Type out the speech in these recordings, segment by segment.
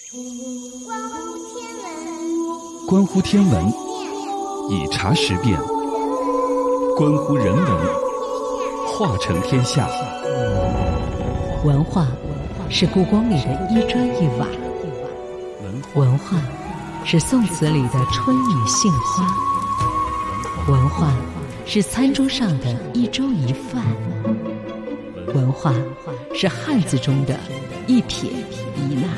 关乎天文，以察时变；关乎人文，化成天下。 文化是故宫里的一砖一瓦，文化是宋词里的春雨杏花，文化是餐桌上的一粥一饭，文化是汉字中的一撇一捺。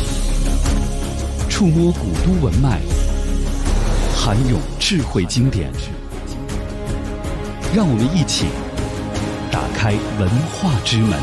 触摸古都文脉，涵咏智慧经典，让我们一起打开文化之门。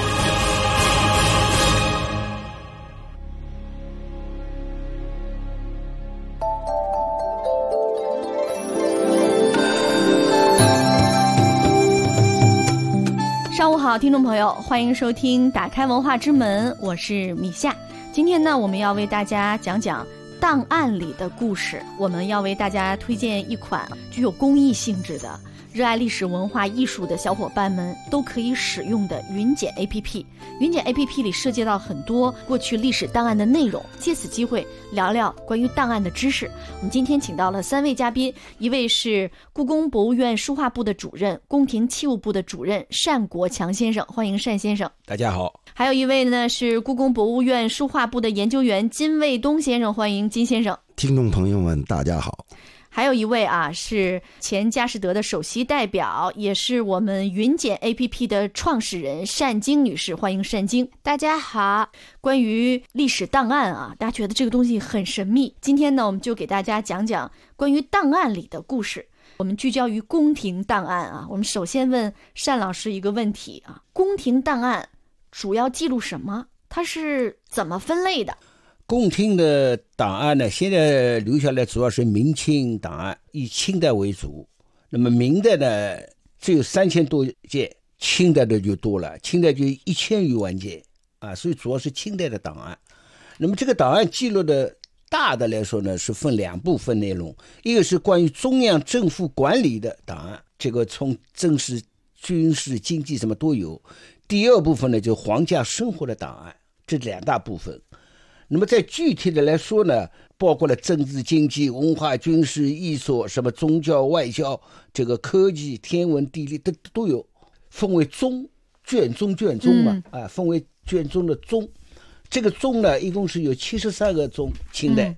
上午好，听众朋友，欢迎收听打开文化之门，我是米夏。今天呢，我们要为大家讲讲档案里的故事。我们要为大家推荐一款具有公益性质的、热爱历史文化艺术的小伙伴们都可以使用的云简 APP。云简 APP 里涉及到很多过去历史档案的内容，借此机会聊聊关于档案的知识。我们今天请到了3位嘉宾，一位是故宫博物院书画部的主任、宫廷器物部的主任单国强先生，欢迎单先生。 大家好。 还有一位呢是故宫博物院书画部的研究员金卫东先生，欢迎金先生。 听众朋友们大家好。 还有一位是前佳士得的首席代表，也是我们云简 APP 的创始人单晶女士，欢迎单晶。大家好。关于历史档案大家觉得这个东西很神秘，今天呢我们就给大家讲讲关于档案里的故事。我们聚焦于宫廷档案我们首先问单老师一个问题宫廷档案主要记录什么？它是怎么分类的？ 宫廷的档案呢，现在留下来主要是明清档案，以清代为主。那么明代呢，只有3000多件，清代的就多了，清代就1000余万件所以主要是清代的档案。那么这个档案记录的大的来说呢，是分2部分内容，一个是关于中央政府管理的档案，这个从政事、军事、经济什么都有。第二部分呢，就是皇家生活的档案，这2大部分。那么在具体的来说呢，包括了政治、经济、文化、军事、艺术，什么宗教、外交，这个科技、天文、地理都有，分为宗、卷宗嘛，分为卷宗的宗。这个宗呢，一共是有73个宗，清代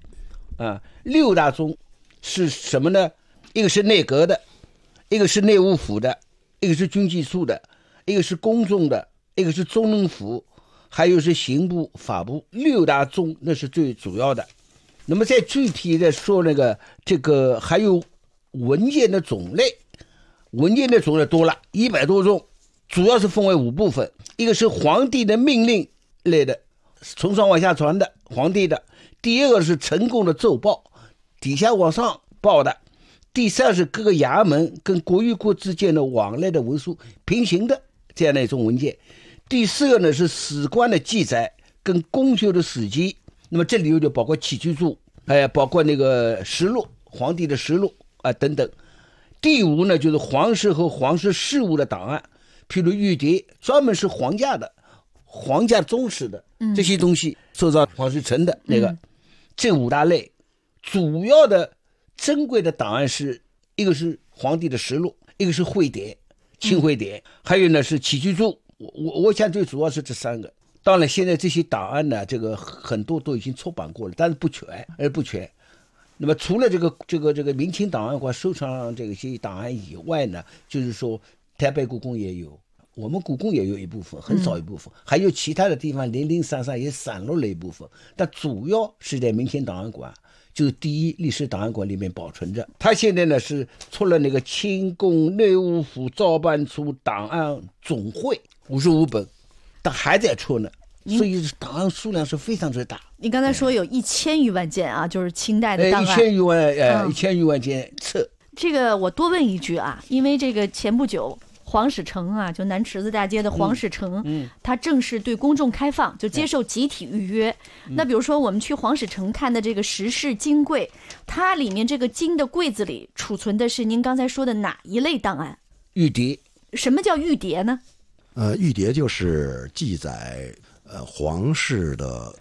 6大宗是什么呢？一个是内阁的，一个是内务府的，一个是军机处的，一个是宫中的，一个是中能府，还有是刑部、法部，6大宗那是最主要的。那么再具体的说这个还有文件的种类，文件的种类多了100多种，主要是分为5部分。一个是皇帝的命令类的，从上往下传的皇帝的；第二个是臣工的奏报，底下往上报的；第三是各个衙门跟国与国之间的往来的文书平行的这样的一种文件；第4个呢是史官的记载跟公休的史记，那么这里就包括起居注，包括那个实录，皇帝的实录等等。第5呢就是皇室和皇室事务的档案，譬如御牒，专门是皇家的、皇家宗室的这些东西，受到皇室臣的这5大类。主要的珍贵的档案是一个是皇帝的实录，一个是会典、清会典，还有呢是起居注。我想最主要是这3个。当然现在这些档案呢，这个很多都已经出版过了，但是不全。那么除了这个明清档案馆收藏这些档案以外呢，就是说台北故宫也有，我们故宫也有一部分，很少一部分，还有其他的地方零零散散也散落了一部分，但主要是在明清档案馆，就是第一历史档案馆里面保存着。它现在呢是出了那个清宫内务府造办处档案总会55本，但还在出呢，所以档案数量是非常之大。 你刚才说有1000余万件就是清代的档案 ，1000余万件册。 这个我多问一句因为这个前不久黄史城就南池子大街的黄史城，它正式对公众开放，就接受集体预约。那比如说我们去黄史城看的这个石室金柜，它里面这个金的柜子里储存的是您刚才说的哪一类档案？ 御牒。 什么叫御牒呢？ 御牒就是记载皇室的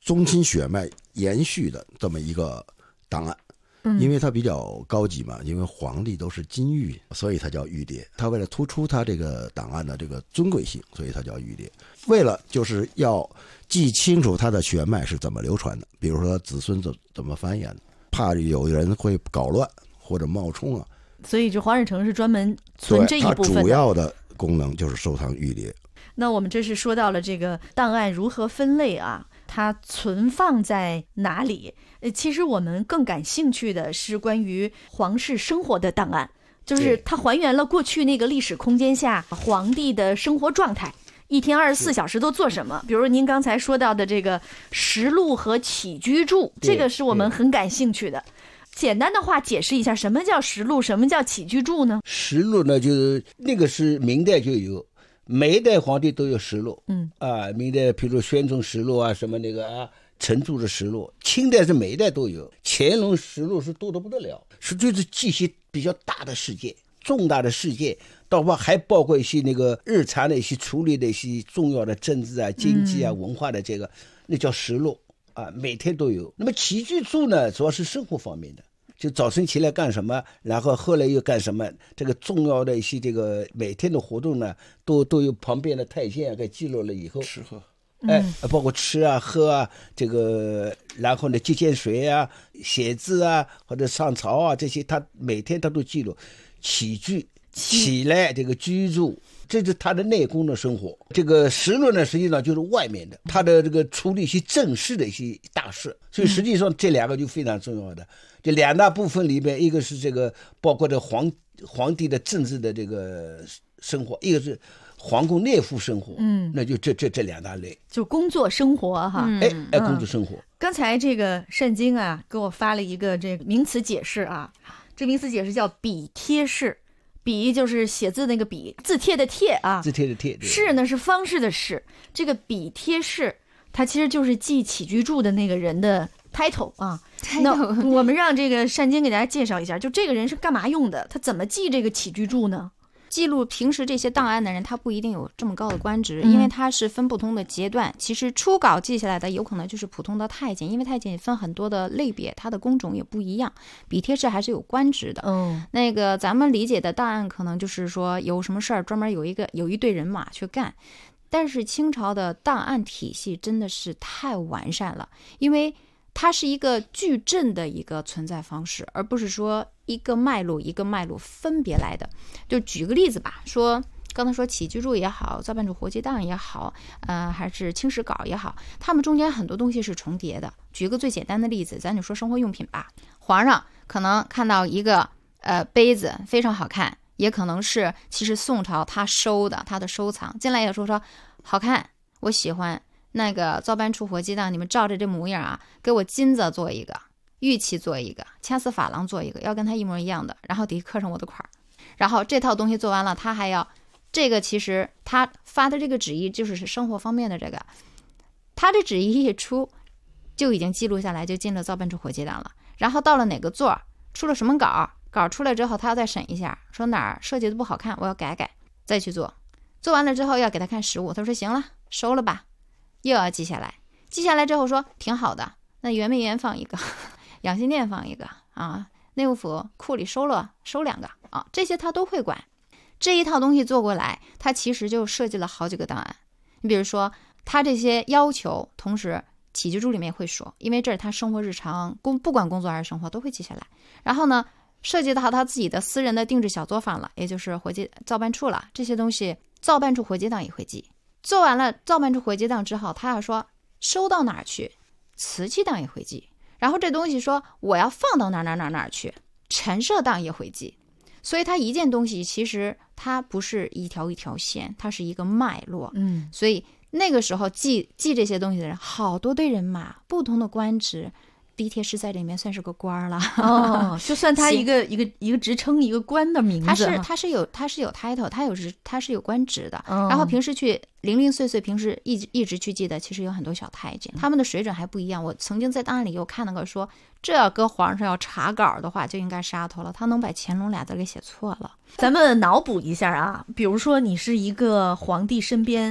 宗亲血脉延续的这么一个档案。因为它比较高级嘛，因为皇帝都是金玉，所以它叫玉牒。它为了突出它这个档案的这个尊贵性，所以它叫玉牒。为了就是要记清楚它的血脉是怎么流传的，比如说子孙怎么繁衍的，怕有人会搞乱或者冒充啊。 所以这皇室城是专门存这一部分的。 它主要的功能就是收藏玉牒。 那我们这是说到了这个档案如何分类啊，它存放在哪里？其实我们更感兴趣的是关于皇室生活的档案，就是它还原了过去那个历史空间下皇帝的生活状态，一天24小时都做什么。比如您刚才说到的这个实录和起居注，这个是我们很感兴趣的。简单的话解释一下，什么叫实录，什么叫起居注呢？ 实录呢，就是那个是明代就有，每一代皇帝都有实录。明代比如宣宗实录啊，什么那个啊，陈著的实录。清代是每一代都有，乾隆实录是多得不得了，是就是记一些比较大的事件、重大的事件，到还包括一些那个日常的一些处理的一些重要的政治啊、经济啊、文化的这个，那叫实录啊，每天都有。那么起居注呢，主要是生活方面的。就早晨起来干什么，然后后来又干什么，这个重要的一些这个每天的活动呢，都有旁边的太监给记录了以后， 吃喝， 包括吃啊、喝啊，这个然后呢，接水啊、写字啊或者上朝啊，这些他每天他都记录。起居起来这个居住，这是他的内宫的生活。这个实录呢，实际上就是外面的，他的这个处理一些正式的一些大事。所以实际上这两个就非常重要的。这两大部分里边，一个是这个包括这皇帝的政治的这个生活，一个是皇宫内附生活。那就这两大类， 就工作生活哈。 工作生活。 刚才这个单经啊给我发了一个这个名词解释啊，这名词解释叫笔帖式。笔就是写字那个笔，字帖的帖啊， 字帖的帖。 式呢是方式的式。这个笔帖式，它其实就是记起居注的那个人的 title 啊。那我们让这个单经给大家介绍一下，就这个人是干嘛用的，他怎么记这个起居注呢？ 记录平时这些档案的人，他不一定有这么高的官职，因为他是分不同的阶段。其实初稿记下来的有可能就是普通的太监，因为太监分很多的类别，他的工种也不一样。笔帖式还是有官职的。那个咱们理解的档案可能就是说有什么事儿专门有一队人马去干。但是清朝的档案体系真的是太完善了，因为它是一个矩阵的一个存在方式，而不是说一个脉络一个脉络分别来的。就举个例子吧，说刚才说起居注也好，造办处活计档也好，还是清史稿也好，他们中间很多东西是重叠的。举个最简单的例子，咱就说生活用品吧。皇上可能看到一个杯子非常好看，也可能是其实宋朝他收的，他的收藏进来也说好看，我喜欢。那个造办处活计档，你们照着这模样啊，给我金子做一个，玉器做一个，掐丝珐琅做一个，要跟他一模一样的，然后底下刻上我的款。然后这套东西做完了，他还要这个，其实他发的这个旨意就是生活方面的这个，他这旨意一出就已经记录下来，就进了造办处活计档了。然后到了哪个座出了什么稿出来之后，他要再审一下，说哪儿设计的不好看，我要改，再去做。做完了之后要给他看实物，他说行了，收了吧。又要记下来之后说挺好的，那圆明园放一个，养心殿放一个啊，内务府库里收2个啊，这些他都会管。这一套东西做过来，他其实就设计了好几个档案。你比如说他这些要求，同时起居注里面会说，因为这是他生活日常不管工作还是生活都会记下来。然后呢，涉及到他自己的私人的定制小作坊了，也就是造办处了，这些东西造办处活计档也会记。做完了造办处活计档之后，他要说收到哪儿去，瓷器档也会记。然后这东西说我要放到哪儿去，陈设档也会记。所以它一件东西其实它不是一条一条线，它是一个脉络。所以那个时候记这些东西的人，好多队人马，不同的官职。笔帖式在里面算是个官了就算他一个职称一个官的名字， 他是有 title， 他是有官职的。然后平时去零零碎碎，平时一直去记的，其实有很多小太监，他们的水准还不一样。我曾经在档案里有看到过说，这要搁皇上要查稿的话，就应该杀头了，他能把乾隆俩字给写错了。 咱们脑补一下啊，比如说你是一个皇帝身边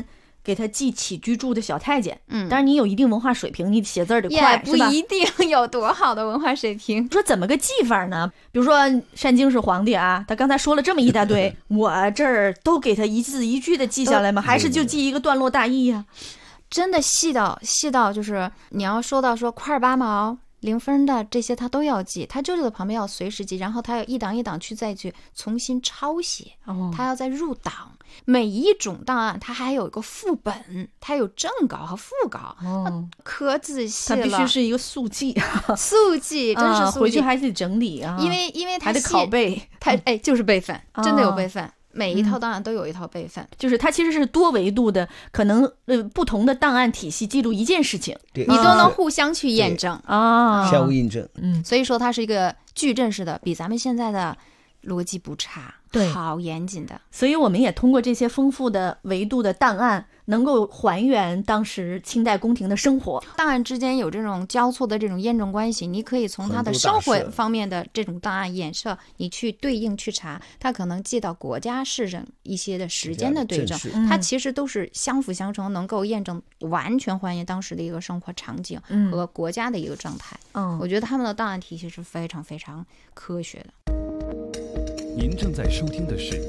给他记起居住的小太监。当然你有一定文化水平，你写字儿得快， 也不一定有多好的文化水平。 说怎么个记法呢？比如说单京是皇帝啊，他刚才说了这么一大堆，我这儿都给他一字一句的记下来吗？还是就记一个段落大意呀？ 真的细到就是你要说到说块八毛0分的这些他都要记，他就在旁边要随时记，然后他要一档一档再去重新抄写，他要再入档。每一种档案它还有一个副本，它有正稿和副稿，可仔细了。它必须是一个速记， 速记真是速记， 回去还得整理啊， 因为它还得拷贝， 它就是备份，真的有备份。每一套档案都有一套备份， 就是它其实是多维度的，可能不同的档案体系记录一件事情， 你都能互相去验证啊， 相互印证。 所以说它是一个矩阵式的，比咱们现在的逻辑不差， 对， 好严谨的。 所以我们也通过这些丰富的维度的档案，能够还原当时清代宫廷的生活。 档案之间有这种交错的这种验证关系，你可以从它的生活方面的这种档案衍射，你去对应去查，它可能记到国家市政一些的时间的对证，它其实都是相辅相成，能够验证完全还原当时的一个生活场景和国家的一个状态。我觉得他们的档案体系是非常非常科学的。 您正在收听的是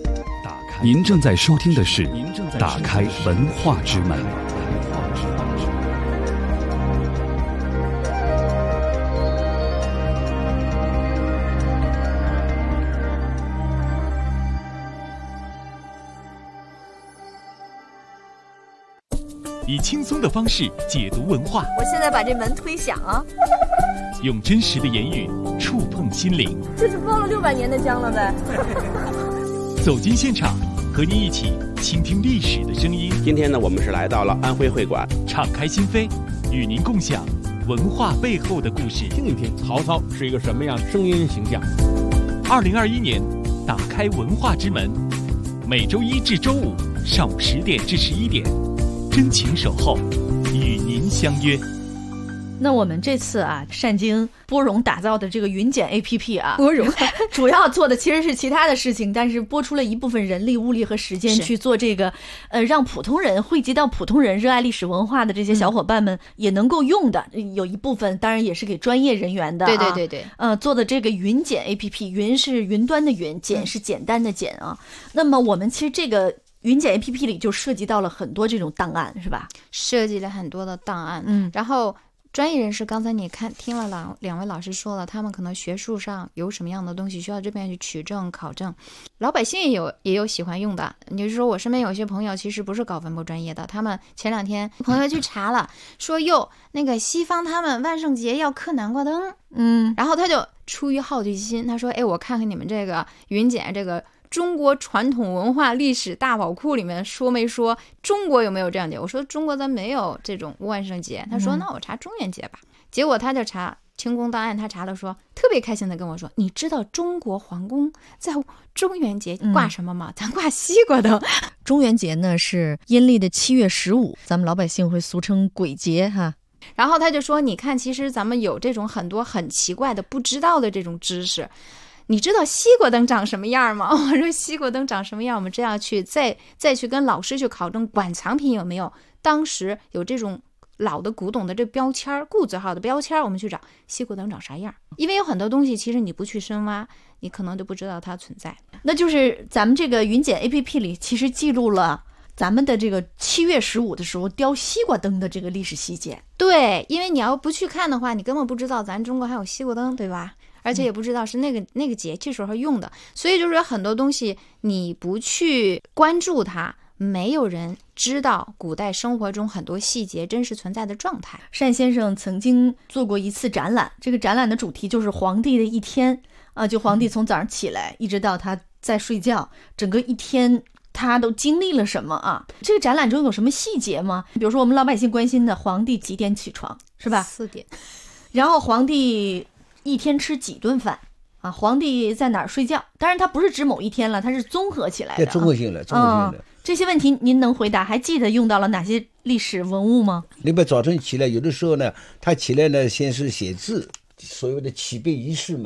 打开文化之门。 以轻松的方式解读文化。 我现在把这门推响啊！ 用真实的言语触碰心灵。 这是包了600年的姜了呗。 走进现场，和您一起倾听历史的声音。 今天呢，我们是来到了安徽会馆， 敞开心扉，与您共享文化背后的故事。 听一听曹操是一个什么样的声音形象。 2021年，打开文化之门，每周1至周5上午10点至11点，真情守候，与您相约。 那我们这次啊，单京播荣打造的这个云检 APP 啊， 播荣主要做的其实是其他的事情，但是拨出了一部分人力、物力和时间去做这个，让普通人汇集到普通人热爱历史文化的这些小伙伴们也能够用的，有一部分当然也是给专业人员的、啊。 对， 做的这个云检 APP， 云是云端的云，检是简单的简啊。那么我们其实这个云检 APP 里就涉及到了很多这种档案，是吧？ 涉及了很多的档案，然后。专业人士，刚才你听了两位老师说了，他们可能学术上有什么样的东西需要这边去取证考证，老百姓也有喜欢用的。你就说我身边有些朋友其实不是搞文博专业的，他们前2天朋友去查了，说那个西方他们万圣节要刻南瓜灯，然后他就出于好奇心，他说我看看你们这个云检这个中国传统文化历史大宝库里面说没说中国有没有这样节？我说中国咱没有这种万圣节。他说那我查中元节吧。结果他就查清宫档案，他查了说特别开心的跟我说，你知道中国皇宫在中元节挂什么吗？咱挂西瓜灯。 中元节呢是阴历的7月15，咱们老百姓会俗称鬼节哈。 然后他就说你看其实咱们有这种很多很奇怪的不知道的这种知识。你知道西瓜灯长什么样吗？我说西瓜灯长什么样，我们这样去再去跟老师去考证馆藏品有没有当时有这种老的古董的这标签，固字号的标签，我们去找西瓜灯长啥样。因为有很多东西其实你不去深挖，你可能就不知道它存在。 那就是咱们这个云检 APP 里其实记录了咱们的这个7月15的时候雕西瓜灯的这个历史细节。 对，因为你要不去看的话，你根本不知道咱中国还有西瓜灯，对吧？而且也不知道是那个节气时候用的，所以就是有很多东西你不去关注它，没有人知道古代生活中很多细节真实存在的状态。 单先生曾经做过一次展览，这个展览的主题就是皇帝的一天啊，就皇帝从早上起来一直到他在睡觉，整个一天他都经历了什么啊？这个展览中有什么细节吗？比如说我们老百姓关心的皇帝几点起床，是吧 ？4点。 然后皇帝一天吃几顿饭啊？皇帝在哪儿睡觉？当然他不是指某一天了，他是综合起来的， 综合性的。 这些问题您能回答？还记得用到了哪些历史文物吗？ 你们早晨起来，有的时候呢，他起来呢，先是写字，所谓的起笔仪式嘛，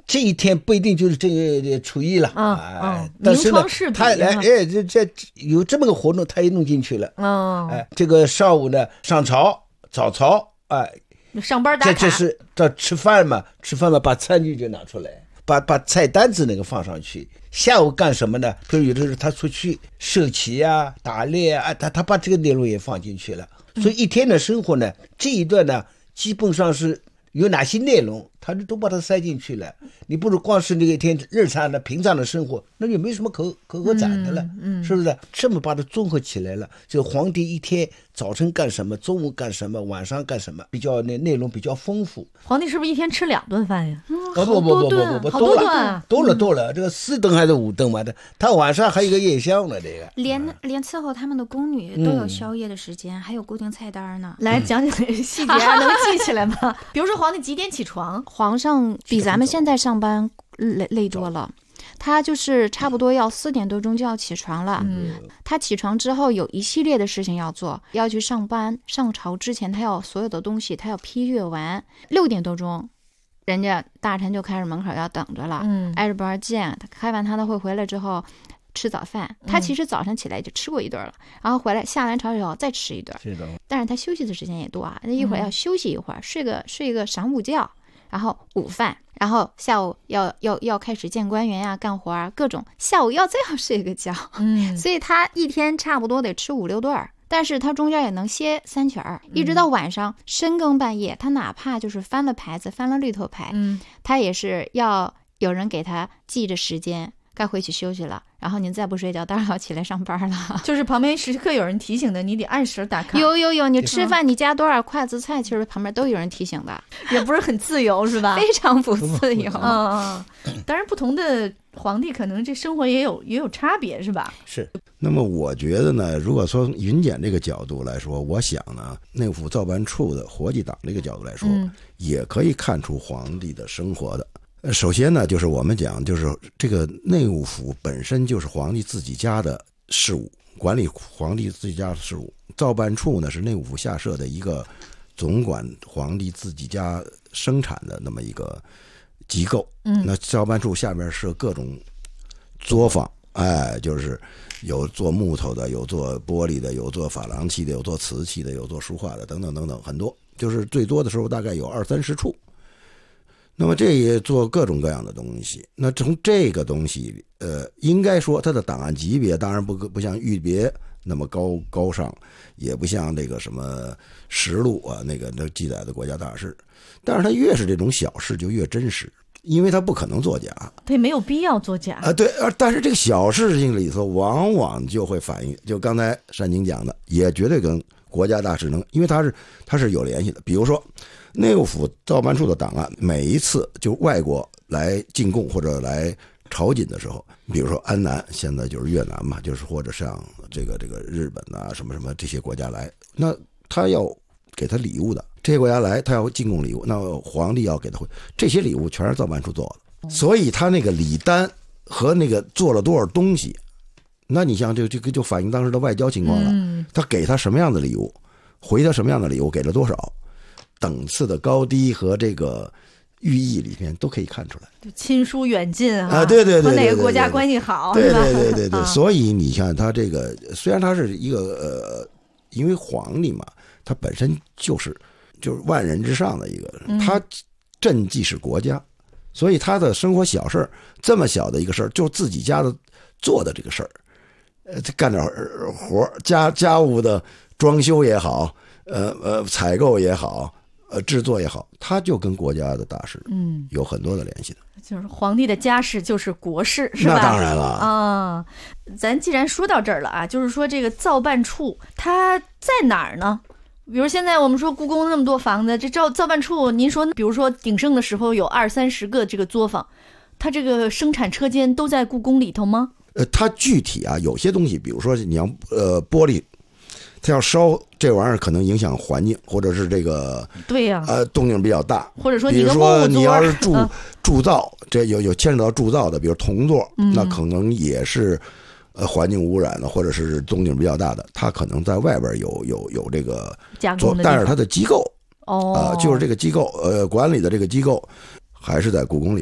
这一天不一定就是这个初一了但是呢，他这有这么个活动，他也弄进去了。这个上午呢上朝早朝， 上班打卡， 这是到吃饭嘛，把餐具就拿出来，把菜单子那个放上去。下午干什么呢？比如有的时候他出去射旗啊、打猎啊，他把这个内容也放进去了。所以一天的生活呢，这一段呢，基本上是有哪些内容，他都把它塞进去了。你不如光是那个一天日常的平常的生活，那就没什么可展的了，是不是？这么把它综合起来了，就皇帝一天早晨干什么，中午干什么，晚上干什么，比较内容比较丰富。 皇帝是不是一天吃2顿饭呀？ 不，多了，这个4顿还是5顿嘛的，他晚上还有一个夜宵呢，这个连伺候他们的宫女都有宵夜的时间，还有固定菜单呢。 来讲讲细节，能记起来吗？比如说皇帝几点起床？ 皇上比咱们现在上班累多了。他就是差不多要4点多钟就要起床了。他起床之后有一系列的事情要做，要去上班，上朝之前他要所有的东西他要批阅完。6点多钟人家大臣就开始门口要等着了，挨着班见。他开完他的会回来之后吃早饭，他其实早上起来就吃过一顿了，然后回来下完朝以后再吃一顿。但是他休息的时间也多啊，那一会儿要休息一会儿，睡个晌午觉，然后午饭，然后下午要开始见官员呀、干活啊，各种下午再要睡个觉。所以他一天差不多得吃5-6顿，但是他中间也能歇3曲儿，一直到晚上深更半夜，他哪怕就是翻了牌子，翻了绿头牌，他也是要有人给他记着时间，该回去休息了，然后您再不睡觉，当然要起来上班了。 就是旁边时刻有人提醒的，你得按时打卡。 有，你吃饭你加多少筷子菜，其实旁边都有人提醒的， 也不是很自由，是吧？ 非常不自由。 当然不同的皇帝可能这生活也有差别，是吧？ 是。那么我觉得呢，如果从云简这个角度来说，我想呢，内务府造办处的伙计党这个角度来说，也可以看出皇帝的生活的。首先呢，就是我们讲，就是这个内务府本身就是皇帝自己家的事务，管理皇帝自己家的事务。造办处呢是内务府下设的一个总管皇帝自己家生产的那么一个机构。那造办处下面设各种作坊，就是有做木头的，有做玻璃的，有做珐琅器的，有做瓷器的，有做书画的，等等等等，很多。就是最多的时候大概有20-30处。那么这也做各种各样的东西。那从这个东西，应该说它的档案级别当然不像御别那么高尚，也不像这个什么实录啊那记载的国家大事。但是它越是这种小事就越真实，因为它不可能作假，它也没有必要作假对。但是这个小事情里头，往往就会反映，就刚才单宁讲的，也绝对跟国家大事因为它是有联系的。比如说内务府造办处的档案，每一次就外国来进贡或者来朝觐的时候，比如说安南，现在就是越南嘛，就是或者像这个日本啊什么这些国家来，那他要给他礼物的，这些国家来他要进贡礼物，那皇帝要给他这些礼物全是造办处做的，所以他那个礼单和那个做了多少东西，那你像这个就反映当时的外交情况了。他给他什么样的礼物，回他什么样的礼物，给了多少，等次的高低和这个寓意里面都可以看出来， 就亲疏远近对，和哪个国家关系好， 对，所以你看他这个，虽然他是一个因为皇帝嘛，他本身就是万人之上的一个人，他赈济是国家，所以他的生活小事这么小的一个事儿，就自己家的做的这个事儿，干点活，家务的装修也好，采购也好，制作也好，它就跟国家的大事有很多的联系的。 就是皇帝的家事就是国事，是吧？ 那当然了咱既然说到这儿了啊，就是说这个造办处它在哪儿呢？比如现在我们说故宫那么多房子，这造办处，您说比如说鼎盛的时候有20-30个这个作坊，它这个生产车间都在故宫里头吗？ 它具体啊，有些东西，比如说你要玻璃，它要烧这玩意儿，可能影响环境，或者是这个对呀， 动静比较大， 或者说比如说你要是铸造，这有牵扯到铸造的，比如铜座，那可能也是环境污染的，或者是动静比较大的，它可能在外边有这个加工的， 但是它的机构就是这个机构管理的这个机构还是在故宫里面。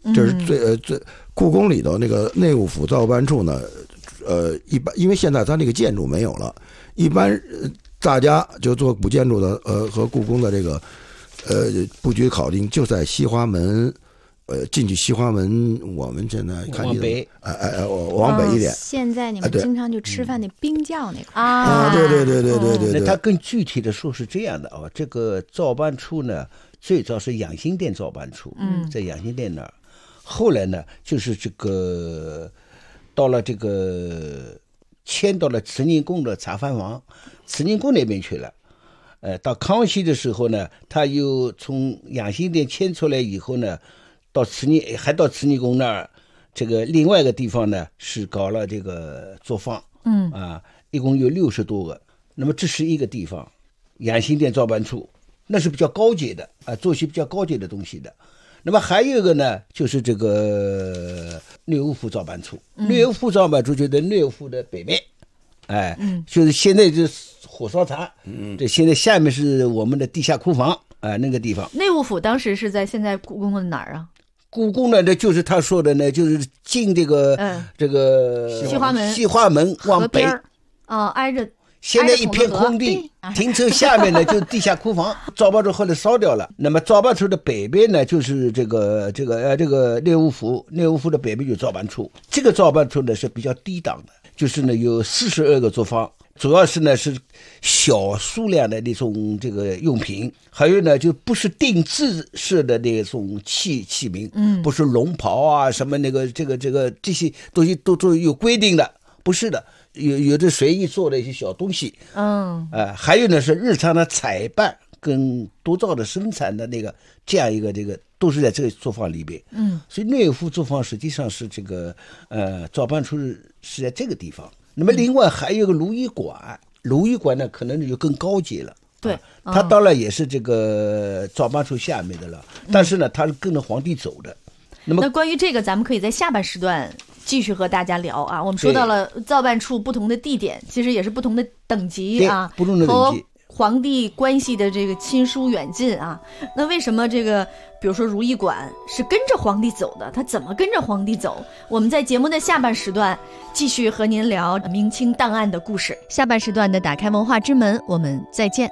这是最故宫里头那个内务府造办处呢，一般因为现在它那个建筑没有了，一般大家就做古建筑的和故宫的这个布局考定就在西华门。进去西华门，我们现在看往北， 往北一点。 现在你们经常就吃饭那冰窖那块对。 那它更具体的说是这样的啊，这个造办处呢，最早是养心殿造办处，在养心殿那儿，后来呢，就是这个到了这个迁到了慈宁宫的茶饭房，慈宁宫那边去了。到康熙的时候呢，他又从养心殿迁出来以后呢。到慈宁宫那儿，这个另外一个地方呢是搞了这个作坊，一共有60多个。那么这是一个地方，养心殿造办处，那是比较高阶的做些比较高阶的东西的。那么还有一个呢，就是这个内务府造办处，内务府造办处就在内务府的北面，就是现在就是火烧茶，这现在下面是我们的地下库房那个地方。 内务府当时是在现在故宫的哪儿啊？ 故宫呢，这就是他说的呢，就是进这个西华门往北挨着。 现在一片空地，停车下面呢就是地下库房，造办处后来烧掉了。那么造办处的北边呢，就是这个内务府的北边有造办处。这个造办处呢是比较低档的，就是呢有42个作坊。主要是呢是小数量的那种这个用品，还有呢就不是定制式的那种器皿，不是龙袍啊什么那个这些东西都有规定的，不是的，有的随意做的一些小东西，还有呢是日常的采办跟督造的生产的那个这样一个这个都是在这个作坊里边，所以内务府作坊实际上是这个造办处是在这个地方。那么另外还有一个如意馆，如意馆呢可能就更高阶了。 对， 它当然也是这个造办处下面的了，但是呢它是跟着皇帝走的。 那关于这个咱们可以在下半时段继续和大家聊啊。我们说到了造办处不同的地点，其实也是不同的等级啊， 不同的等级。 皇帝关系的这个亲疏远近啊，那为什么这个比如说如意馆是跟着皇帝走的？他怎么跟着皇帝走？我们在节目的下半时段继续和您聊明清档案的故事。下半时段的打开文化之门，我们再见。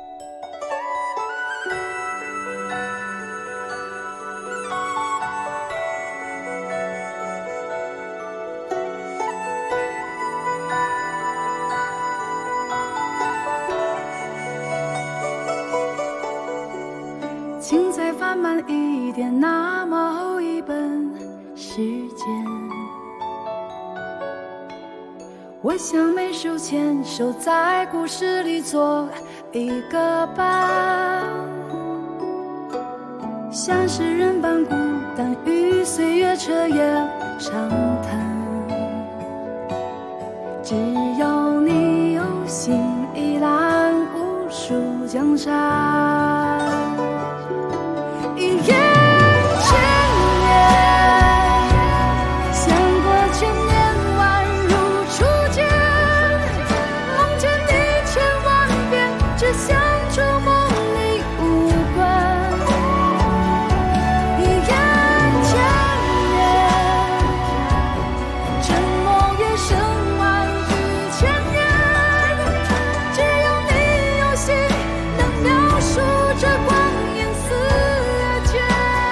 请再翻慢一点，那么厚一本时间，我想每手牵手在故事里做一个伴，像诗人般孤单与岁月彻夜长谈，只有你有心一览无数江山，一夜千年，相过千年宛如初见，梦见你千万遍，只想触摸你无关，一夜千年，沉默越深万语千言，只有你有心能描述这光阴似箭。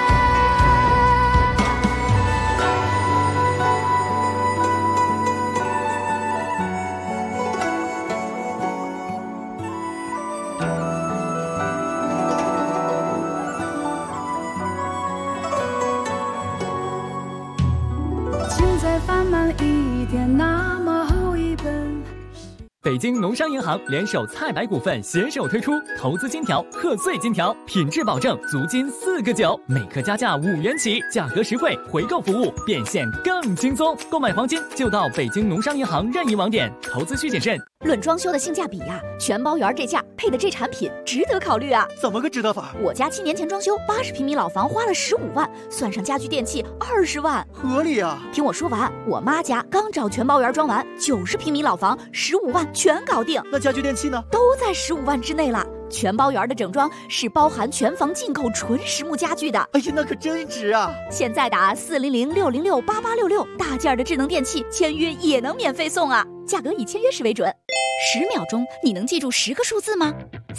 请再翻慢一点，那么厚一本。 北京农商银行联手菜百股份携手推出投资金条、贺岁金条，品质保证，足金4个9，每克加价5元起，价格实惠，回购服务变现更轻松。购买黄金就到北京农商银行任意网点，投资需谨慎。 论装修的性价比呀，全包园这价配的这产品值得考虑啊！ 怎么个值得法？ 我家7年前装修80平米老房花了15万，算上家居电器20万， 合理啊！ 听我说完，我妈家刚找全包园装完，90平米老房15万全搞定。 那家居电器呢？ 都在15万之内了。 全包园的整装是包含全房进口纯实木家具的。 哎呀，那可真值啊！ 现在打400-606-8866，大件的智能电器签约也能免费送啊！价格以签约时为准。10秒钟，你能记住10个数字吗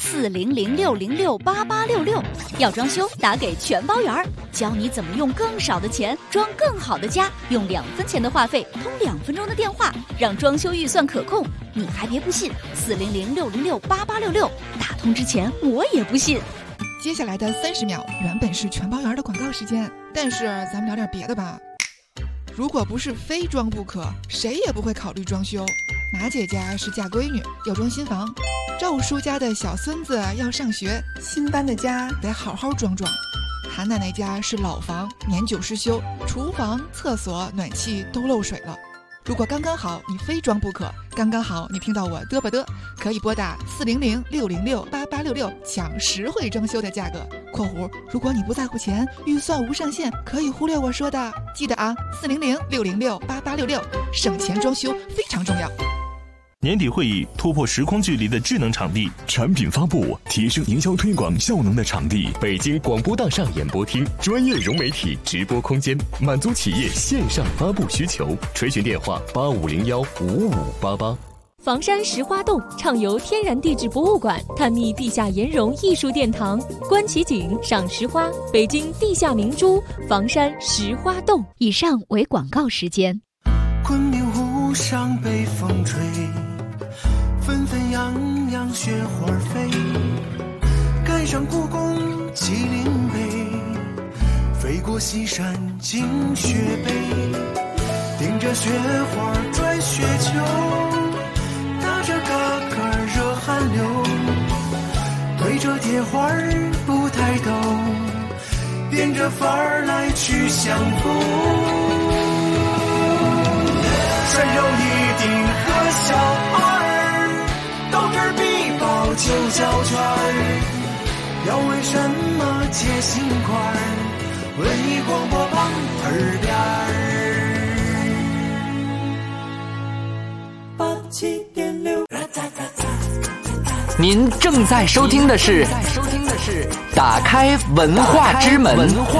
？400-606-8866。要装修，打给全包园，教你怎么用更少的钱装更好的家，用2分钱的话费通2分钟的电话，让装修预算可控。你还别不信，400-606-8866，打通之前我也不信。 接下来的30秒原本是全包园的广告时间，但是咱们聊点别的吧。如果不是非装不可，谁也不会考虑装修。马姐家是嫁闺女，要装新房；赵叔家的小孙子要上学，新搬的家得好好装装。韩奶奶家是老房，年久失修，厨房、厕所、暖气都漏水了。如果刚刚好你非装不可，刚刚好你听到我嘚吧嘚，可以拨打400-606-8866抢实惠装修的价格（括弧如果你不在乎钱，预算无上限，可以忽略我说的）。记得啊，400-606-8866，省钱装修非常重要。 年底会议突破时空距离的智能场地，产品发布提升营销推广效能的场地，北京广播大厦演播厅专业融媒体直播空间，满足企业线上发布需求。垂询电话85015588。 房山石花洞畅游天然地质博物馆，探秘地下岩溶艺术殿堂，观奇景，赏石花，北京地下明珠，房山石花洞。 以上为广告时间。 昆明湖上北风吹，纷纷扬扬雪花飞，赶上故宫麒麟碑，飞过西山惊雪碑，顶着雪花转雪球，打着嘎嘎热汗流，对着铁花不抬头，变着法儿来去相逢。山肉一定和小二，豆汁儿必爆就胶圈儿，要为什么接心块儿？文艺广播旁耳边 87.6。您正在收听的是打开文化之门。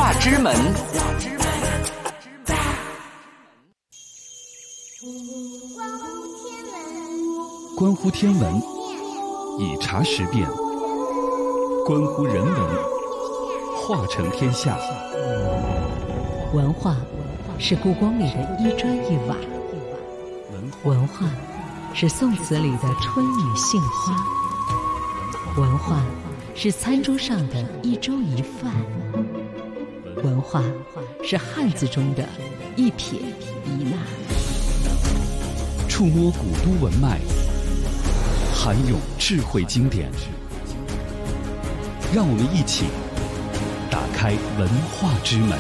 关乎天文，以茶识变；关乎人文，化成天下。 文化是故宫里的一砖一瓦，文化是宋词里的春雨杏花，文化是餐桌上的一粥一饭，文化是汉字中的一撇一捺。 触摸古都文脉，涵咏智慧经典，让我们一起打开文化之门。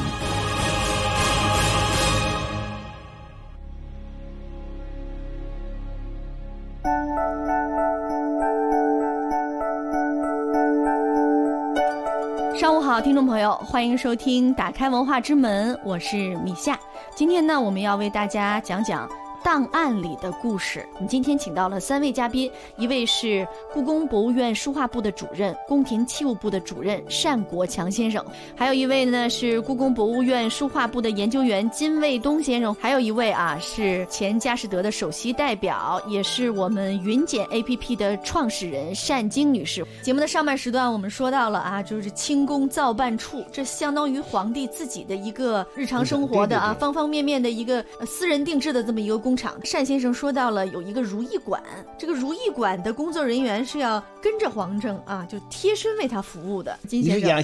上午好，听众朋友，欢迎收听打开文化之门，我是米夏。今天呢，我们要为大家讲讲档案里的故事。我们今天请到了3位嘉宾，一位是故宫博物院书画部的主任、宫廷器物部的主任单国强先生，还有一位呢是故宫博物院书画部的研究员金卫东先生，还有一位是前佳士得的首席代表，也是我们云简 APP 的创始人单晶女士。节目的上半时段我们说到了就是清宫造办处，这相当于皇帝自己的一个日常生活的方方面面的一个私人定制的这么一个工厂。单先生说到了有一个如意馆，这个如意馆的工作人员是要跟着皇上就贴身为他服务的。金先生，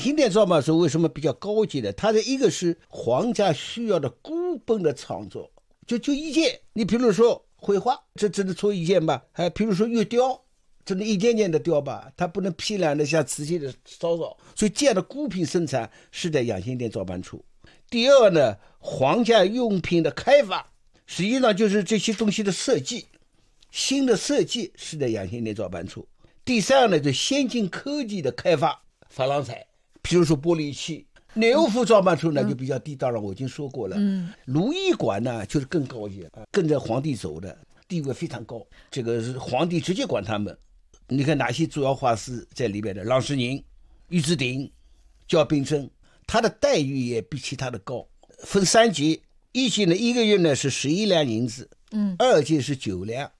你看哪些主要画师在里边的？郎世宁、俞志鼎、焦秉生，他的待遇也比其他的高。分3级，一级呢1个月呢是11两银子，2级是9两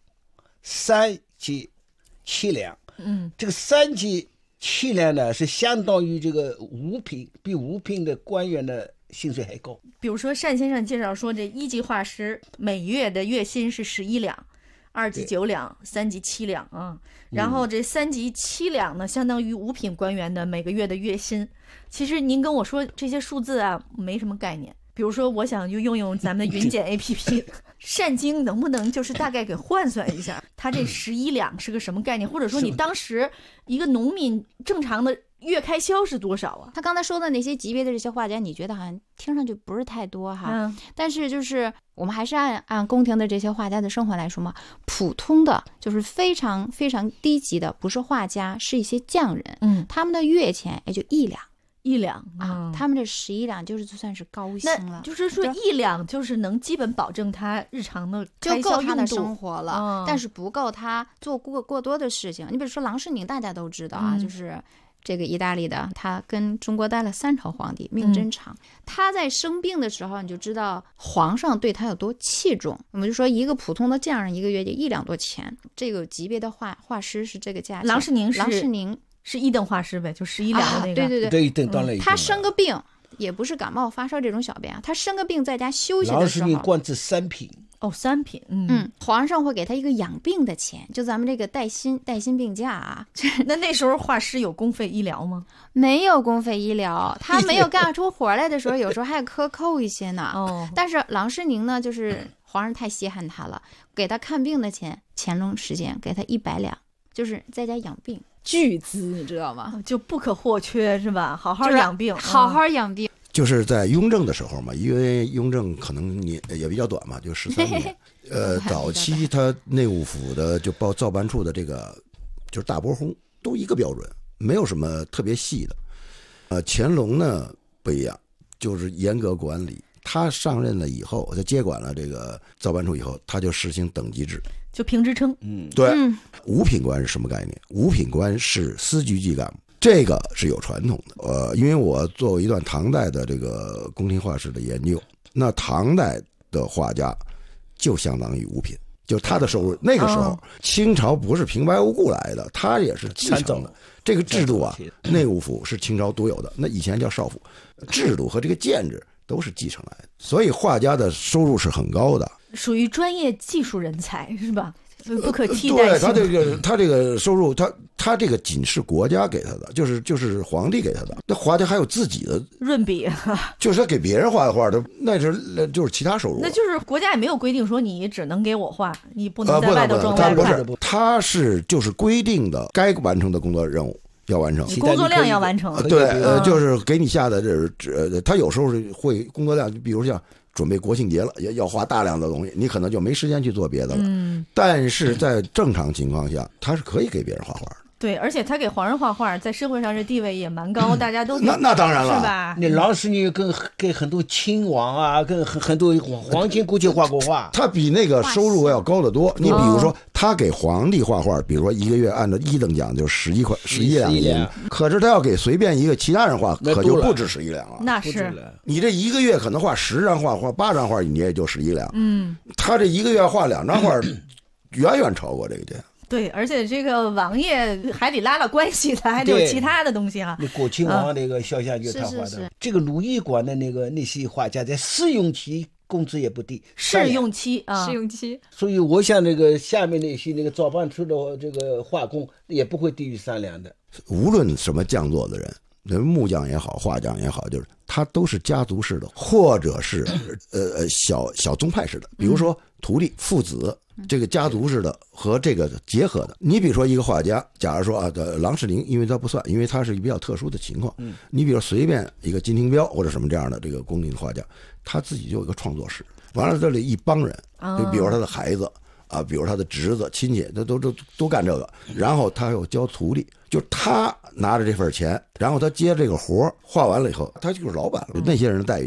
，3级7两。这个3级7两呢是相当于这个5品，比5品的官员的薪水还高。 比如说单先生介绍说，这1级画师每月的月薪是11两，2级9两，3级7两啊。然后这3级7两呢，相当于5品官员的每个月的月薪。其实您跟我说这些数字啊，没什么概念。比如说，我想就用咱们的云检 APP， 单京能不能就是大概给换算一下，他这11两是个什么概念？或者说，你当时一个农民正常的月开销是多少啊？ 他刚才说的那些级别的这些画家，你觉得好像听上去不是太多哈？但是就是我们还是按宫廷的这些画家的生活来说嘛，普通的就是非常非常低级的，不是画家，是一些匠人，他们的月钱也就1两啊，他们这11两就是算是高薪了。 就是说1两就是能基本保证他日常的开销就够他的生活了，但是不够他做过多的事情。你比如说郎世宁，大家都知道啊，就是这个意大利的，他跟中国待了3朝皇帝，命真长。他在生病的时候，你就知道皇上对他有多器重。我们就说一个普通的匠人，1个月就1两多钱，这个级别的画师是这个价钱。 郎世宁是1等画师呗，就11两的那个。 对 ，1等当然。 他生个病也不是感冒发烧这种小病啊，他生个病在家休息的时候， 郎世宁官至3品。 3品， 皇上会给他一个养病的钱，就咱们这个带薪病假啊。 那时候画师有公费医疗吗？ 没有公费医疗，他没有干出活来的时候，有时候还克扣一些呢。但是郎世宁呢，就是皇上太稀罕他了，给他看病的钱，乾隆时间给他100两，就是在家养病，巨资，你知道吗？ 就不可或缺是吧？好好养病， 好好养病。 就是在雍正的时候嘛，因为雍正可能年也比较短嘛，就13年。早期他内务府的就包造办处的这个就是大拨轰都一个标准，没有什么特别细的。乾隆呢不一样，就是严格管理。他上任了以后，他接管了这个造办处以后，他就实行等级制， 就评职称。 对。5品官是什么概念？5品官是司局级干部。这个是有传统的，因为我做过一段唐代的这个宫廷画室的研究，那唐代的画家就相当于5品，就是他的收入。那个时候清朝不是平白无故来的，他也是继承的这个制度啊。内务府是清朝独有的，那以前叫少府，制度和这个建制都是继承来的，所以画家的收入是很高的， 属于专业技术人才是吧？不可替代性。 对，他这个收入，他这个仅是国家给他的，就是皇帝给他的。那画家还有自己的润笔， 就是他给别人画的画，就是其他收入。 那就是国家也没有规定说你只能给我画，你不能在外头装外派。他是就是规定的该完成的工作任务要完成， 工作量要完成。 对，就是给你下的他有时候是会工作量，比如像准备国庆节了，要花大量的东西，你可能就没时间去做别的了。但是在正常情况下，他是可以给别人画画的。 对，而且他给皇上画画，在社会上这地位也蛮高，大家都那当然了， 是吧？ 那郎世宁跟很多亲王啊，跟很多皇亲国戚画过画， 他比那个收入要高得多。你比如说，他给皇帝画画，比如说1个月按照1等奖就是11两银，可是他要给随便一个其他人画，可就不止11两了。 那是你这1个月可能画10张画，画8张画，你也就11两。他这1个月画2张画，远远超过这个钱。 对，而且这个王爷还得拉关系的，还得有其他的东西哈。 那果亲王那个肖像就是他画的。这个鲁艺馆的那些画家在试用期工资也不低。 试用期。 所以我想那个下面那些造办处的这个画工也不会低于3两的。 无论什么匠作的人，木匠也好，画匠也好，就是他都是家族式的，或者是小宗派式的，比如说徒弟、父子。这个家族式的和这个结合的，你比如说一个画家，假如说郎世宁，因为他不算，因为他是比较特殊的情况。你比如随便一个金廷彪或者什么这样的这个宫廷画家，他自己就有一个创作室，完了这里一帮人，就比如他的孩子啊，比如他的侄子、亲戚，都干这个，然后他又教徒弟，就他拿着这份钱，然后他接这个活，画完了以后，他就是老板了。那些人的待遇就是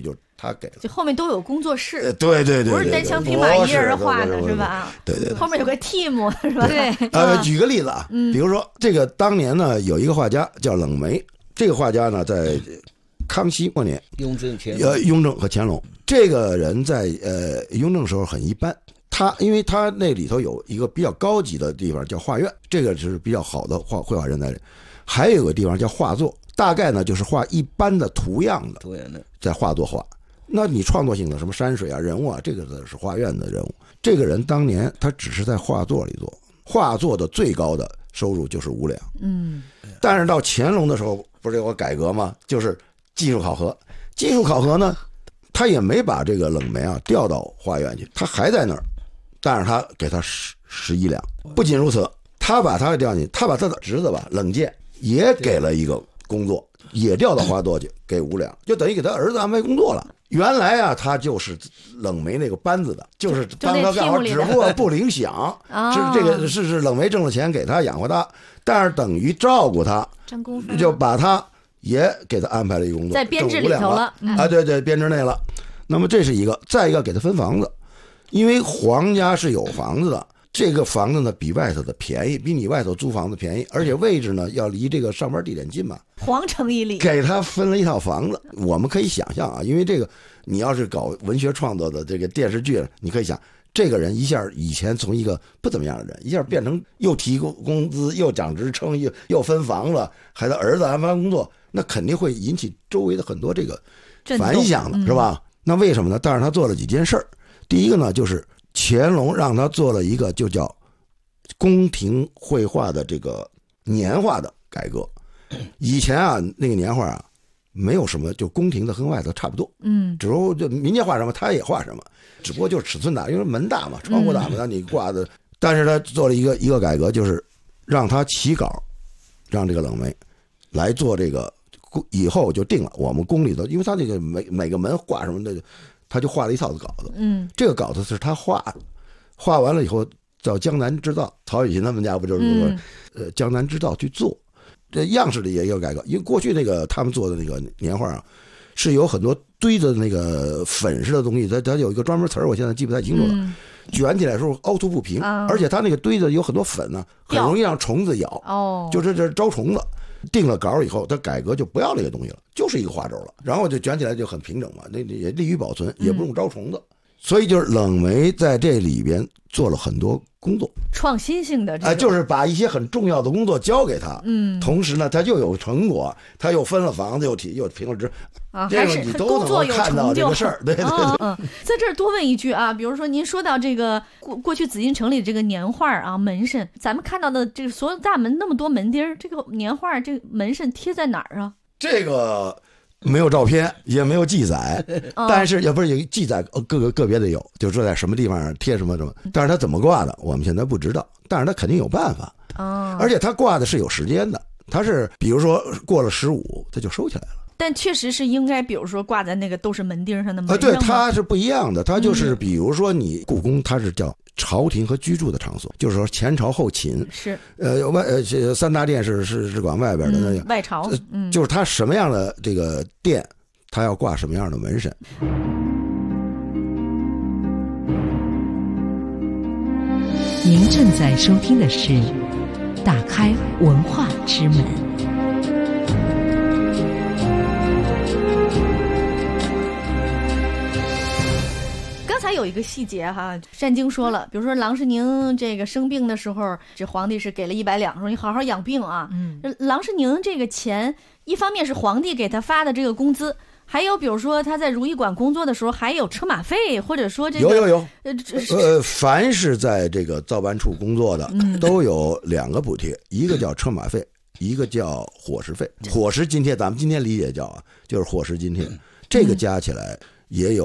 他给了， 就后面都有工作室， 对，不是单枪匹马一人画的是吧？ 对， 后面有个 team 是吧？ 对， 举个例子啊，比如说这个当年呢有一个画家叫冷梅，这个画家呢在康熙末年， 雍正和乾隆，这个人在雍正时候很一般。因为他那里头有一个比较高级的地方叫画院，这个是比较好的绘画人才。还有个地方叫画作，大概呢就是画一般的图样的，在画作画。那你创作性的什么山水啊、人物啊，这个是画院的人物。这个人当年他只是在画作里做，画作的最高的收入就是5两。但是到乾隆的时候，不是有个改革吗？就是技术考核。技术考核呢，他也没把这个冷梅啊调到画院去，他还在那儿。但是他给他11两，不仅如此，他把他调进，他把他的侄子吧冷剑也给了一个工作，也调到画作去，给5两，就等于给他儿子安排工作了。原来啊，他就是冷梅那个班子的，就是帮他干活，只不过不领饷，是这个是冷梅挣了钱给他养活他，但是等于照顾他，就把他也给他安排了一个工作， 在编制里头了啊，对，编制内了。那么这是一个，再一个给他分房子。因为皇家是有房子的，这个房子呢比外头的便宜，比你外头租房子便宜，而且位置呢要离这个上班地点近嘛， 皇城1里， 给他分了一套房子。我们可以想象啊，因为这个你要是搞文学创作的这个电视剧，你可以想，这个人一下以前从一个不怎么样的人，一下变成又提工资，又涨职称，又分房子，还他儿子安排工作，那肯定会引起周围的很多这个反响的，是吧？那为什么呢？但是他做了几件事儿。第一个呢，就是乾隆让他做了一个就叫宫廷绘画的这个年画的改革。以前啊，那个年画啊，没有什么，就宫廷的跟外头差不多，只不过就民间画什么，他也画什么，只不过就是尺寸大，因为门大嘛，窗户大嘛，让你挂的。但是他做了一个改革，就是让他起稿，让这个冷梅来做这个，以后就定了。我们宫里头，因为他那个每个门挂什么的。他就画了一套稿子，这个稿子是他画的，画完了以后叫江南织造，曹雪芹他们家不就是江南织造去做，这样式里也有改革，因为过去那个他们做的那个年画啊，是有很多堆的那个粉似的东西，它有一个专门词儿，我现在记不太清楚了，卷起来的时候凹凸不平，而且它那个堆的有很多粉呢，很容易让虫子咬，就是这招虫子。定了稿以后，他改革就不要那个东西了，就是一个画轴了，然后就卷起来就很平整嘛，那也利于保存，也不用招虫子。所以就是冷梅在这里边做了很多工作， 创新性的就是把一些很重要的工作交给他，同时呢，他就有成果，他又分了房子，又评了职啊， 这个你都能够看到这个事儿，对。 在这儿多问一句啊，比如说您说到这个过去紫禁城里的这个年画啊，门神，咱们看到的这个所有大门那么多门钉，这个年画这个门神贴在哪儿啊？ 这个没有照片，也没有记载，但是也不是有记载，个别的有，就是说在什么地方贴什么，但是他怎么挂的，我们现在不知道，但是他肯定有办法，而且他挂的是有时间的，他是比如说过了15，他就收起来了。 但确实是应该，比如说挂在那个都是门钉上的门上。 对，它是不一样的，它就是比如说你故宫，它是叫朝廷和居住的场所，就是说前朝后寝是 3大殿是管外边的那个外朝， 就是它什么样的这个殿，它要挂什么样的门神。 您正在收听的是《打开文化之门》。 刚才有一个细节哈，单京说了，比如说郎世宁这个生病的时候，这皇帝是给了100两，说你好好养病啊。郎世宁这个钱，一方面是皇帝给他发的这个工资，还有比如说他在如意馆工作的时候，还有车马费，或者说这个有凡是在这个造办处工作的，都有2个补贴，一个叫车马费，一个叫伙食费。伙食津贴，咱们今天理解叫就是伙食津贴，这个加起来也有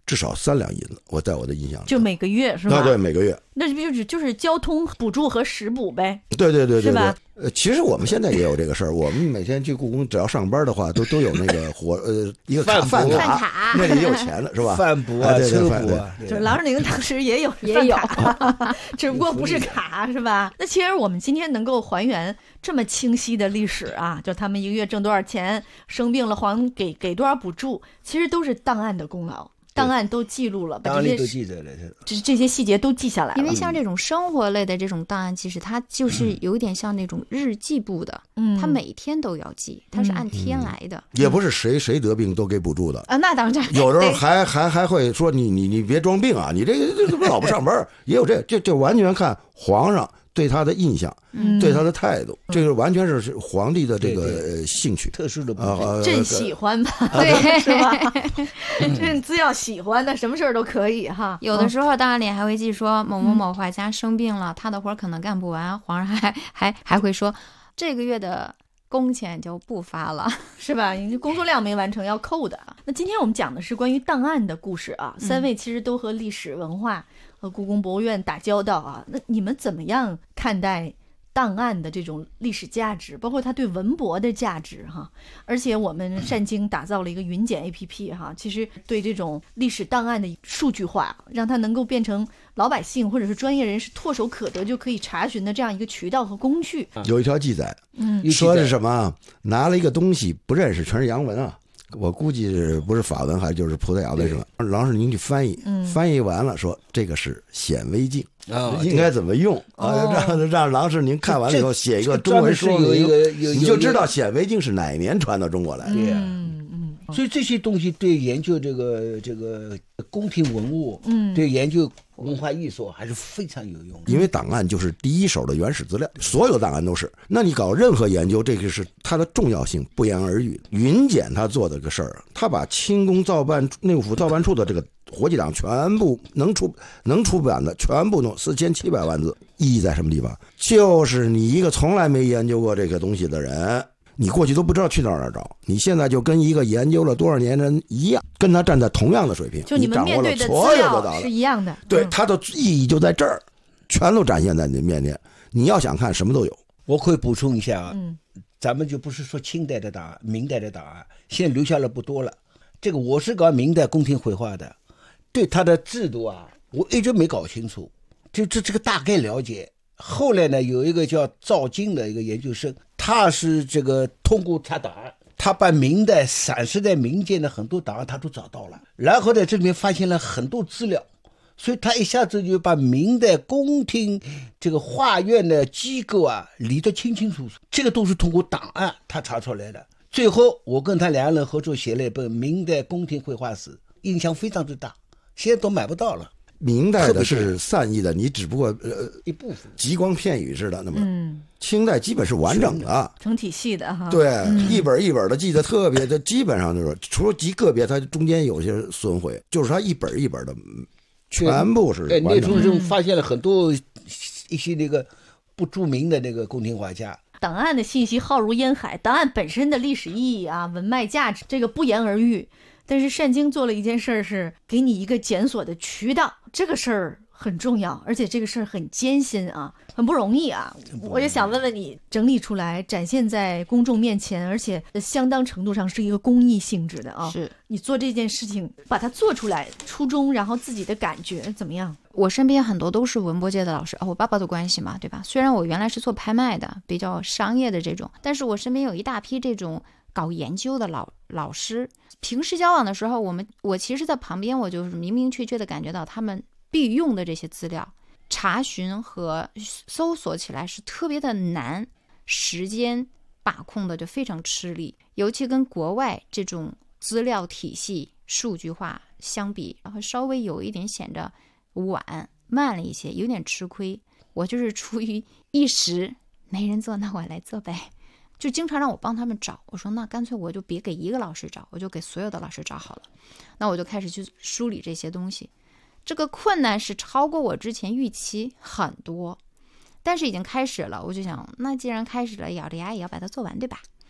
至少3两银子，我在我的印象里。 就每个月是吧？ 对，每个月。 那就是交通补助和食补呗。 对，是吧？其实我们现在也有这个事儿，我们每天去故宫，只要上班的话，都有那个一个饭卡，那里也有钱了，是吧？ 饭补啊，车补啊， 就是郎世宁当时也有，只不过不是卡，是吧？那其实我们今天能够还原这么清晰的历史啊，就他们一个月挣多少钱，生病了皇给多少补助，其实都是档案的功劳。档案都记录了，把档案都记着了， 这些细节都记下来了。 因为像这种生活类的这种档案，其实它就是有点像那种日记簿的，它每天都要记，它是按天来的。 也不是谁得病都给补助的啊，那当然。 有时候还会说你别装病啊，你这老不上班，也有这完全看皇上对他的印象，对他的态度，这个完全是皇帝的这个兴趣， 特殊的朕喜欢吧，对，是吧？朕只要喜欢的，什么事儿都可以哈。 有的时候档案里还会记说某某某画家生病了，他的活可能干不完，皇上还会说这个月的工钱就不发了， 是吧？你工作量没完成要扣的。那今天我们讲的是关于档案的故事啊，三位其实都和历史文化和故宫博物院打交道啊。那你们怎么样看待档案的这种历史价值，包括它对文博的价值哈？而且我们善经打造了一个云检 APP 哈，其实对这种历史档案的数据化，让它能够变成老百姓或者是专业人士唾手可得就可以查询的这样一个渠道和工具。 有一条记载，说是什么？拿了一个东西不认识，全是洋文啊。我估计不是法文，还就是葡萄牙的什么？郎世宁去翻译，翻译完了说这个是显微镜，应该怎么用啊？让郎世宁看完了以后写一个中文说明，你就知道显微镜是哪年传到中国来的。 对呀，所以这些东西对研究这个宫廷文物，对研究文化艺术还是非常有用的。 因为档案就是第一手的原始资料，所有档案都是。那你搞任何研究，这个是它的重要性不言而喻。云检他做的个事儿，他把清宫内务府造办处的这个活计档全部能出版的全部弄4700万字，意义在什么地方？就是你一个从来没研究过这个东西的人，你过去都不知道去哪儿找，你现在就跟一个研究了多少年人一样，跟他站在同样的水平， 就你们面对的资料是一样的。 对，它的意义就在这儿，全都展现在你面前。你要想看什么都有。 我可以补充一下啊，咱们就不是说清代的档案，明代的档案现在留下了不多了。这个我是搞明代宫廷绘画的，对它的制度啊，我一直没搞清楚，就这个大概了解。后来呢，有一个叫赵金的一个研究生，他是这个通过查档案，他把明代散失在民间的很多档案他都找到了，然后在这里面发现了很多资料，所以他一下子就把明代宫廷这个画院的机构啊理得清清楚楚，这个都是通过档案他查出来的。最后我跟他2人合作写了一本《明代宫廷绘画史》，影响非常之大，现在都买不到了。 明代的是散佚的，你只不过一部分极光片语似的，那么清代基本是完整的， 成体系的哈。 对，一本一本的记得特别的，基本上就是除了极个别，它中间有些损毁，就是它一本一本的全部是完整的。 那时候发现了很多一些那个不著名的那个宫廷画家。 档案的信息浩如烟海，档案本身的历史意义啊、文脉价值，这个不言而喻。但是善经做了一件事，是给你一个检索的渠道，这个事儿很重要，而且这个事儿很艰辛啊，很不容易啊。我也想问问你，整理出来展现在公众面前，而且相当程度上是一个公益性质的啊。 是你做这件事情把它做出来，初衷，然后自己的感觉怎么样？ 我身边很多都是文博界的老师，我爸爸的关系嘛，对吧？虽然我原来是做拍卖的，比较商业的这种，但是我身边有一大批这种搞研究的老师。平时交往的时候，我其实在旁边，我就是明明确确的感觉到他们必用的这些资料查询和搜索起来是特别的难，时间把控的就非常吃力，尤其跟国外这种资料体系数据化相比，然后稍微有一点显得慢了一些，有点吃亏。我就是出于一时没人做，那我来做呗，就经常让我帮他们找。我说那干脆我就别给一个老师找，我就给所有的老师找好了。那我就开始去梳理这些东西，这个困难是超过我之前预期很多，但是已经开始了。我就想，那既然开始了，咬着牙也要把它做完，对吧？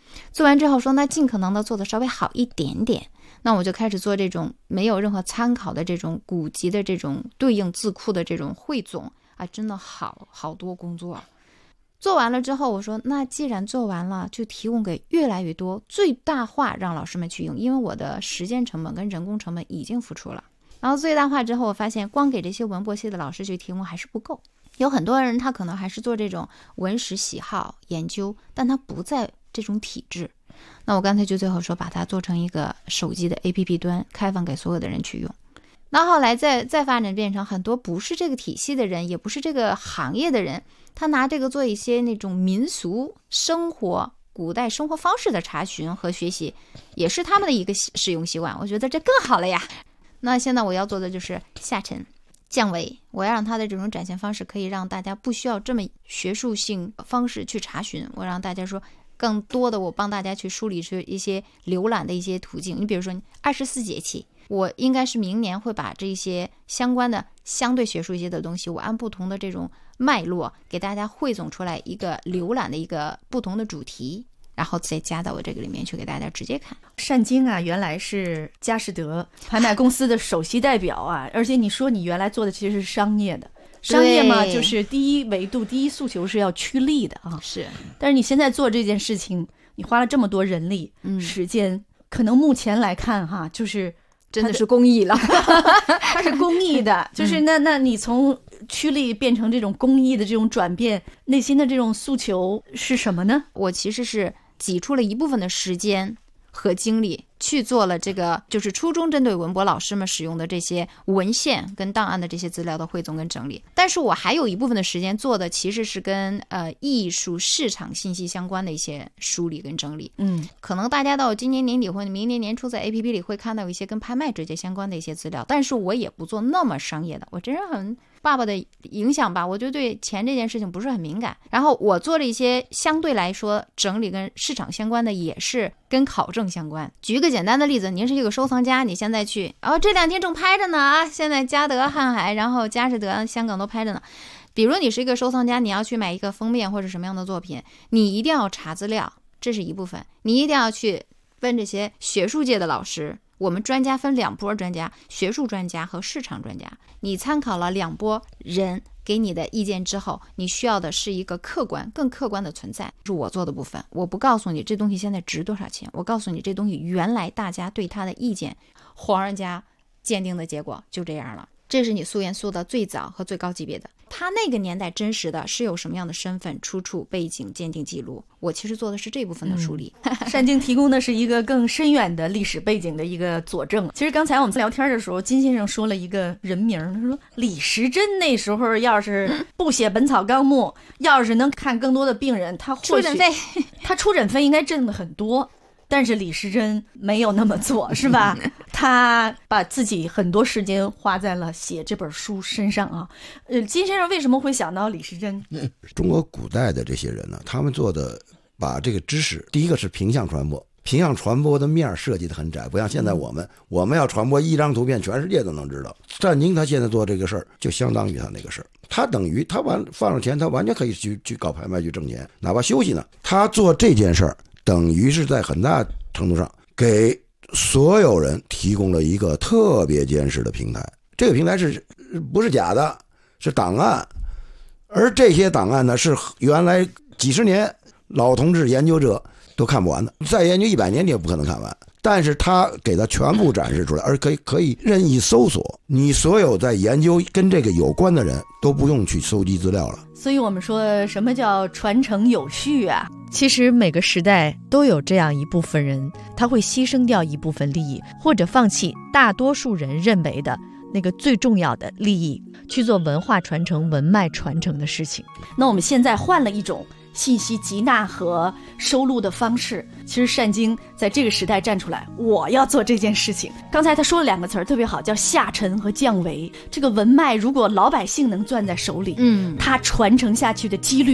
做完之后说，那尽可能的做的稍微好一点点。那我就开始做这种没有任何参考的这种古籍的这种对应字库的这种汇总啊，真的好多工作。做完了之后，我说那既然做完了，就提供给越来越多，最大化让老师们去用，因为我的时间成本跟人工成本已经付出了。然后最大化之后，我发现光给这些文博系的老师去提供还是不够，有很多人他可能还是做这种文史喜好研究，但他不在这种体制。那我刚才就最后说，把它做成一个手机的 APP 端，开放给所有的人去用。那后来再发展变成很多不是这个体系的人，也不是这个行业的人，他拿这个做一些那种民俗生活、古代生活方式的查询和学习，也是他们的一个使用习惯。我觉得这更好了呀。那现在我要做的就是下沉降维，我要让它的这种展现方式可以让大家不需要这么学术性方式去查询，我让大家说更多的我帮大家去梳理出一些浏览的一些途径。你比如说24节气，我应该是明年会把这些相关的相对学术一些的东西，我按不同的这种脉络给大家汇总出来一个浏览的一个不同的主题，然后再加到我这个里面去给大家直接看。 单晶啊，原来是佳士得拍卖公司的首席代表啊，而且你说你原来做的其实是商业的，商业嘛，就是第一维度、第一诉求是要趋利的啊。 是， 但是你现在做这件事情，你花了这么多人力、时间，可能目前来看哈，就是真的是公益了， 它是公益的，就是那你从趋利变成这种公益的这种转变，内心的这种诉求是什么呢？ 我其实是挤出了一部分的时间和精力去做了这个，就是初中针对文博老师们使用的这些文献跟档案的这些资料的汇总跟整理。但是我还有一部分的时间做的其实是跟艺术市场信息相关的一些梳理跟整理。可能大家到今年年底或者明年年初在 APP 里会看到一些跟拍卖直接相关的一些资料，但是我也不做那么商业的，我真是很爸爸的影响吧，我就对钱这件事情不是很敏感。然后我做了一些相对来说整理跟市场相关的，也是跟考证相关。举个简单的例子，您是一个收藏家，你现在去这2天正拍着呢啊，现在嘉德、瀚海，然后佳士得、香港都拍着呢。比如你是一个收藏家，你要去买一个封面或者什么样的作品，你一定要查资料，这是一部分。你一定要去问这些学术界的老师，我们专家分2波专家，学术专家和市场专家。你参考了2波人给你的意见之后，你需要的是一个更客观的存在，是我做的部分。我不告诉你这东西现在值多少钱，我告诉你这东西原来大家对它的意见，皇上家鉴定的结果就这样了。这是你溯源溯到最早和最高级别的，他那个年代真实的是有什么样的身份、出处、背景、鉴定记录，我其实做的是这部分的梳理。 单晶提供的是一个更深远的历史背景的一个佐证。其实刚才我们聊天的时候，金先生说了一个人名，他说李时珍那时候要是不写《本草纲目》，要是能看更多的病人，他或许他出诊费应该挣的很多。但是李时珍没有那么做，是吧？他把自己很多时间花在了写这本书身上啊。金先生为什么会想到李时珍？ 中国古代的这些人呢，他们做的把这个知识，第一个是平向传播，平向传播的面设计的很窄，不像现在我们要传播一张图片，全世界都能知道。单晶他现在做这个事儿，就相当于他那个事儿。他等于他放了钱，他完全可以去搞拍卖去挣钱，哪怕休息呢。他做这件事儿，等于是在很大程度上给所有人提供了一个特别坚实的平台。这个平台不是假的，是档案，而这些档案呢，是原来几十年老同志研究者都看不完的，再研究100年你也不可能看完。但是他给它全部展示出来，而可以任意搜索，你所有在研究跟这个有关的人都不用去搜集资料了。 所以我们说什么叫传承有序啊？ 其实每个时代都有这样一部分人，他会牺牲掉一部分利益，或者放弃大多数人认为的那个最重要的利益，去做文化传承、文脉传承的事情。 那我们现在换了一种信息集纳和收录的方式，其实单晶在这个时代站出来，我要做这件事情。刚才他说了2个词儿特别好，叫下沉和降维。这个文脉如果老百姓能攥在手里，它传承下去的几率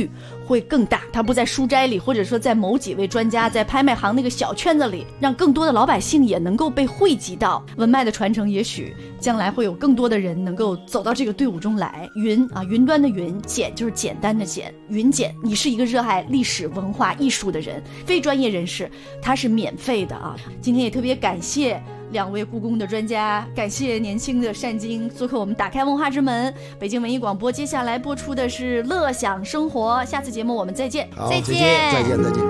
会更大，它不在书斋里，或者说在某几位专家在拍卖行那个小圈子里，让更多的老百姓也能够被汇集到文脉的传承。也许将来会有更多的人能够走到这个队伍中来。云端的云，简就是简单的简，云简，你是一个热爱历史文化艺术的人，非专业人士，它是免费的啊。今天也特别感谢2位故宫的专家，感谢年轻的单晶做客我们打开文化之门北京文艺广播。接下来播出的是乐享生活，下次节目我们再见。 再见。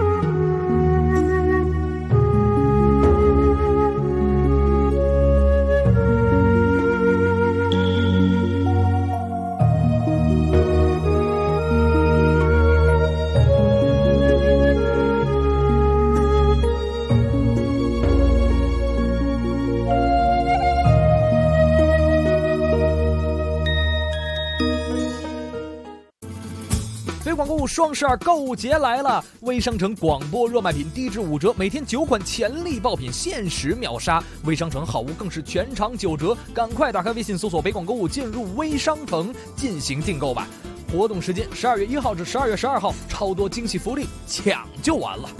广购物双12购物节来了！微商城广播热卖品低至5折，每天9款潜力爆品限时秒杀。微商城好物更是全场9折，赶快打开微信搜索北广购物，进入微商城进行订购吧。活动时间12月1号至12月12号，超多惊喜福利，抢就完了。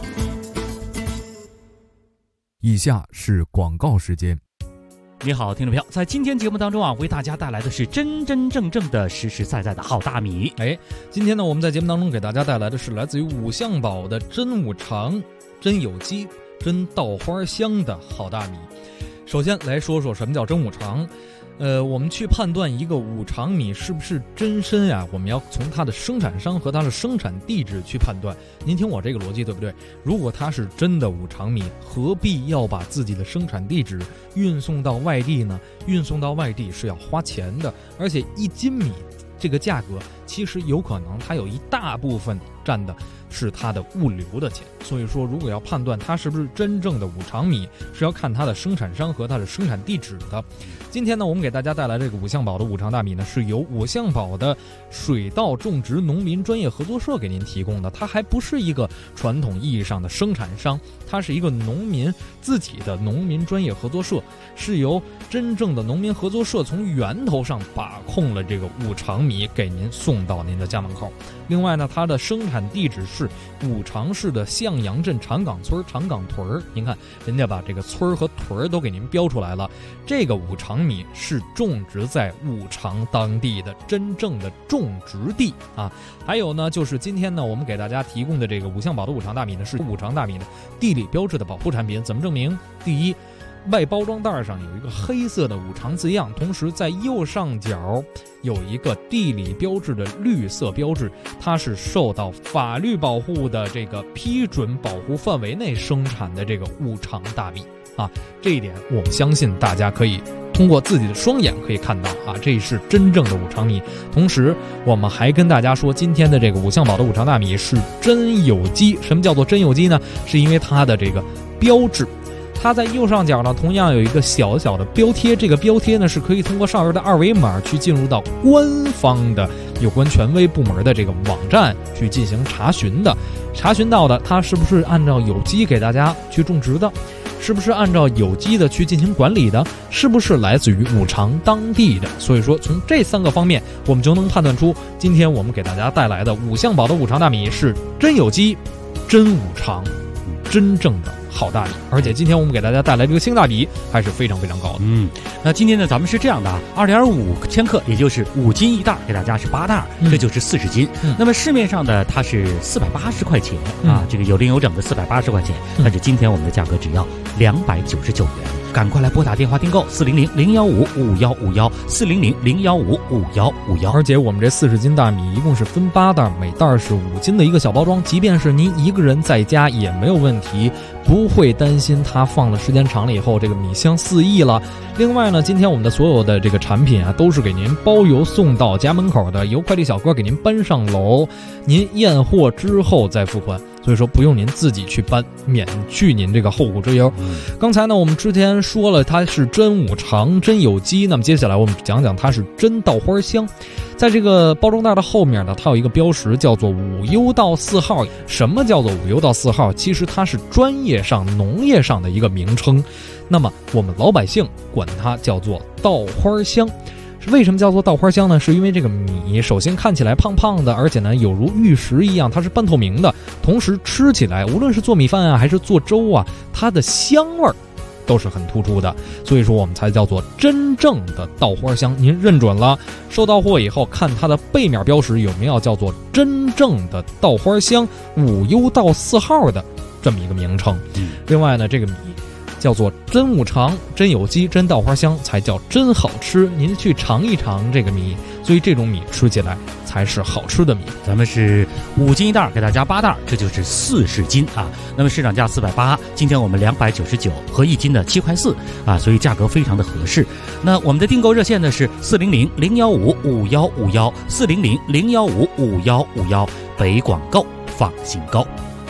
以下是广告时间。 你好，听众朋友，在今天节目当中啊，为大家带来的是真真正正的实实在在的好大米。 今天呢，我们在节目当中给大家带来的是来自于五香宝的真五常、真有机、真稻花香的好大米。首先来说说什么叫真五常。我们去判断一个五常米是不是真参呀，我们要从它的生产商和它的生产地址去判断。您听我这个逻辑对不对？如果它是真的五常米，何必要把自己的生产地址运送到外地呢？运送到外地是要花钱的，而且1斤米这个价格其实有可能它有一大部分占的是它的物流的钱。所以说如果要判断它是不是真正的五常米，是要看它的生产商和它的生产地址的。今天呢，我们给大家带来这个五香宝的五常大米呢，是由五香宝的水稻种植农民专业合作社给您提供的。它还不是一个传统意义上的生产商，它是一个农民自己的农民专业合作社，是由真正的农民合作社从源头上把控了这个五常米，给您送到您的家门口。另外呢，它的生产地址是五常市的向阳镇长岗村长岗屯。您看人家把这个村和屯都给您标出来了。这个五常米是种植在五常当地的真正的种植地啊。还有呢，就是今天呢，我们给大家提供的这个五香宝的五常大米呢，是五常大米的地理标志的保护产品。怎么证明？第一，外包装袋上有一个黑色的五常字样，同时在右上角有一个地理标志的绿色标志，它是受到法律保护的这个批准保护范围内生产的这个五常大米啊。这一点我们相信大家可以通过自己的双眼可以看到啊，这是真正的五常米。同时我们还跟大家说，今天的这个五香宝的五常大米是真有机。什么叫做真有机呢？是因为它的这个标志，它在右上角呢，同样有一个小小的标贴，这个标贴呢是可以通过上面的2维码去进入到官方的有关权威部门的这个网站去进行查询的。查询到的它是不是按照有机给大家去种植的，是不是按照有机的去进行管理的，是不是来自于五常当地的。所以说从这3个方面我们就能判断出，今天我们给大家带来的五香宝的五常大米是真有机、真五常，真正的好大米。而且今天我们给大家带来这个性价比还是非常非常高的。 那今天呢，咱们是这样的啊，2.5千克，也就是5斤一袋，给大家是8袋，这就是40斤。那么市面上的它是480块钱啊，这个有零有整的480块钱，但是今天我们的价格只要299元。赶快来拨打电话订购400-015-5151，400-015-5151。 而且我们这40斤大米一共是分8袋，每袋是5斤的一个小包装，即便是您一个人在家也没有问题，不会担心它放了时间长了以后这个米香四溢了。另外呢，今天我们的所有的这个产品啊，都是给您包邮送到家门口的，由快递小哥给您搬上楼，您验货之后再付款。所以说不用您自己去搬，免去您这个后顾之忧。刚才呢，我们之前说了它是真五常、真有机，那么接下来我们讲讲它是真稻花香。在这个包装袋的后面呢，它有一个标识叫做5优稻4号。什么叫做5优稻4号？其实它是专业上农业上的一个名称，那么我们老百姓管它叫做稻花香。 为什么叫做稻花香呢？是因为这个米首先看起来胖胖的，而且呢有如玉石一样，它是半透明的，同时吃起来无论是做米饭啊还是做粥啊，它的香味儿都是很突出的，所以说我们才叫做真正的稻花香。您认准了，收到货以后看它的背面标识有没有叫做真正的稻花香5优稻4号的这么一个名称。另外呢，这个米叫做真五常、真有机、真稻花香，才叫真好吃。您去尝一尝这个米，所以这种米吃起来才是好吃的米。 咱们是5斤一袋，给大家8袋，这就是40斤啊。那么市场价480，今天我们299，合1斤的7块4啊，所以价格非常的合适。那我们的订购热线呢是400-015-5151，400-015-5151，北广购，放心购。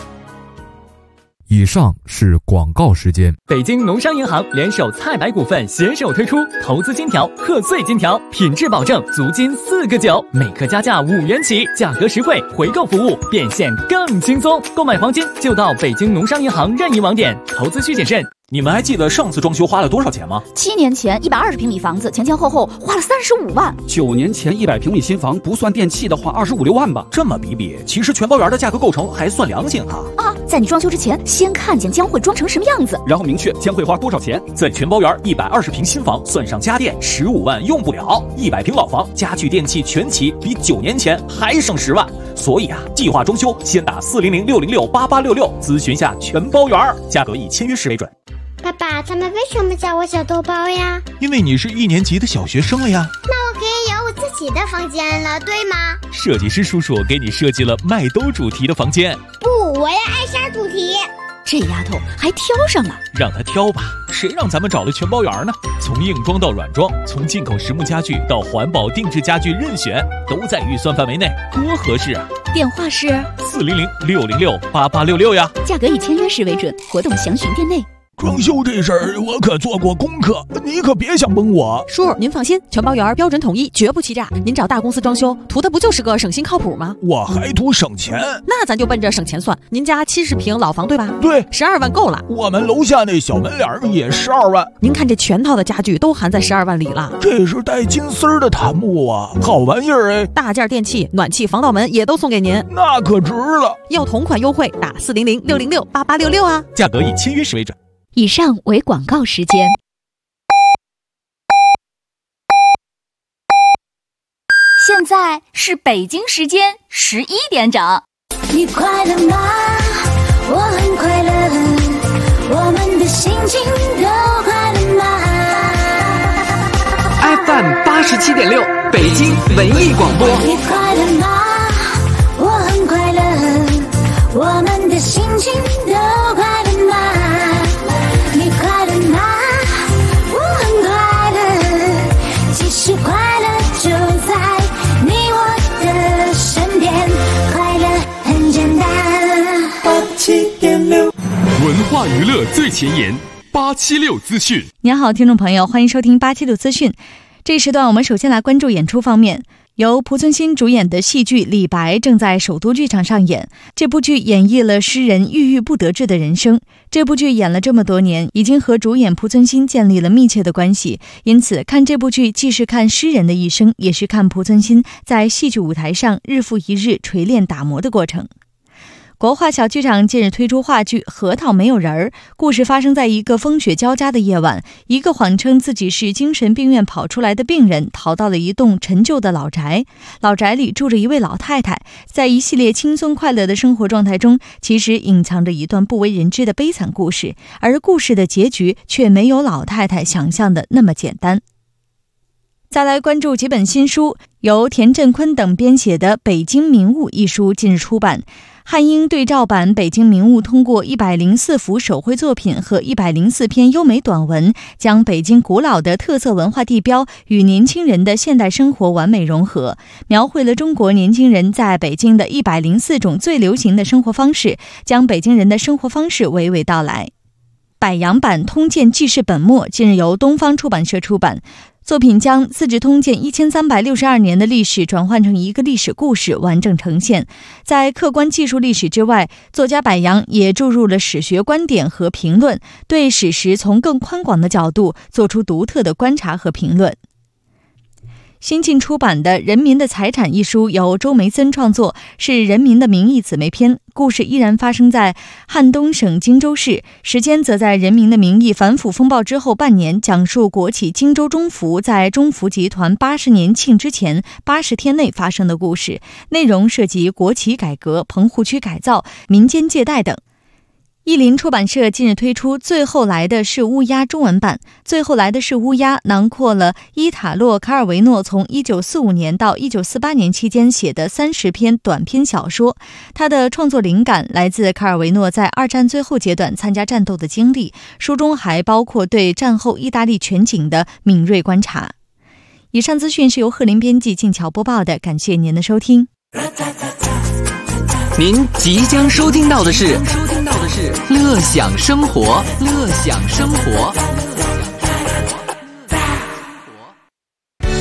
以上是广告时间。 北京农商银行联手菜百股份携手推出投资金条、贺岁金条，品质保证，足金4个9，每克加价5元起，价格实惠，回购服务变现更轻松。购买黄金就到北京农商银行任意网点，投资需谨慎。 你们还记得上次装修花了多少钱吗 ？7年前120平米房子前前后后花了35万。 9年前100平米新房不算电器的话25、6万吧。 这么比，其实全包园的价格构成还算良心哈。 在你装修之前，先看见将会装成什么样子， 然后明确将会花多少钱。 在全包园120平新房算上家电15万用不了，100平老房家具电器全齐，比9年前还省10万。所以计划装修先打400-606-8866咨询下全包园，价格以签约时为准。 爸爸，他们为什么叫我小豆包呀？ 因为你是1年级的小学生了呀。 那我可以有我自己的房间了，对吗？ 设计师叔叔给你设计了麦兜主题的房间。 不，我要艾莎主题。 这丫头还挑上了， 让她挑吧，谁让咱们找了全包园呢？从硬装到软装，从进口实木家具到环保定制家具，任选都在预算范围内，多合适啊！ 电话是 400-606-8866呀， 价格以签约时为准，活动详询店内。 装修这事儿我可做过功课，你可别想蒙我。 叔，您放心，全包园标准统一，绝不欺诈。您找大公司装修，图的不就是个省心靠谱吗？ 我还图省钱， 那咱就奔着省钱算。您家70平老房对吧？ 对 ，12万够了。 我们楼下那小门脸也12万。 您看这全套的家具都含在12万里了。 这是带金丝儿的檀木啊，好玩意儿哎！ 大件电器、暖气、防盗门也都送给您， 那可值了。 要同款优惠，打400-606-8866啊， 价格以签约时为准。 以上为广告时间。现在是北京时间11点整。 你快乐吗？我很快乐，我们的心情都快乐吗 ？FM 87.6，北京文艺广播。 你快乐吗？我很快乐，我们的心情都快乐吗？你快乐吗？我很快乐，其实快乐就在你我的身边，快乐很简单。87.6， 文化娱乐最前沿，876资讯。 您好，听众朋友，欢迎收听876资讯。这一时段我们首先来关注演出方面。由濮存昕主演的戏剧《李白》正在首都剧场上演。这部剧演绎了诗人郁郁不得志的人生。这部剧演了这么多年，已经和主演濮存昕建立了密切的关系，因此看这部剧既是看诗人的一生，也是看濮存昕在戏剧舞台上日复一日锤炼打磨的过程。国画小剧场近日推出话剧《核桃没有人儿》，故事发生在一个风雪交加的夜晚，一个谎称自己是精神病院跑出来的病人，逃到了一栋陈旧的老宅。老宅里住着一位老太太，在一系列轻松快乐的生活状态中，其实隐藏着一段不为人知的悲惨故事，而故事的结局却没有老太太想象的那么简单。再来关注几本新书，由田振坤等编写的《北京名物》一书近日出版。汉英对照版《北京名物》通过104幅手绘作品和104篇优美短文，将北京古老的特色文化地标与年轻人的现代生活完美融合，描绘了中国年轻人在北京的104种最流行的生活方式，将北京人的生活方式娓娓道来。百杨版《通鉴纪事本末》近日由东方出版社出版。作品将《资治通鉴》1362年的历史转换成一个历史故事，完整呈现。在客观记述历史之外，作家柏杨也注入了史学观点和评论，对史实从更宽广的角度做出独特的观察和评论。 新近出版的《人民的财产》一书由周梅森创作，是《人民的名义》姊妹篇，故事依然发生在汉东省荆州市，时间则在《人民的名义》反腐风暴之后半年，讲述国企荆州中福在中福集团80年庆之前80天内发生的故事，内容涉及国企改革、棚户区改造、民间借贷等。译林出版社近日推出《最后来的是乌鸦》中文版。《最后来的是乌鸦》囊括了伊塔洛·卡尔维诺从1945年到1948年期间写的30篇短篇小说。他的创作灵感来自卡尔维诺在二战最后阶段参加战斗的经历，书中还包括对战后意大利全景的敏锐观察。以上资讯是由贺林编辑、静乔播报的，感谢您的收听。 您即将收听到的是乐享生活，乐享生活。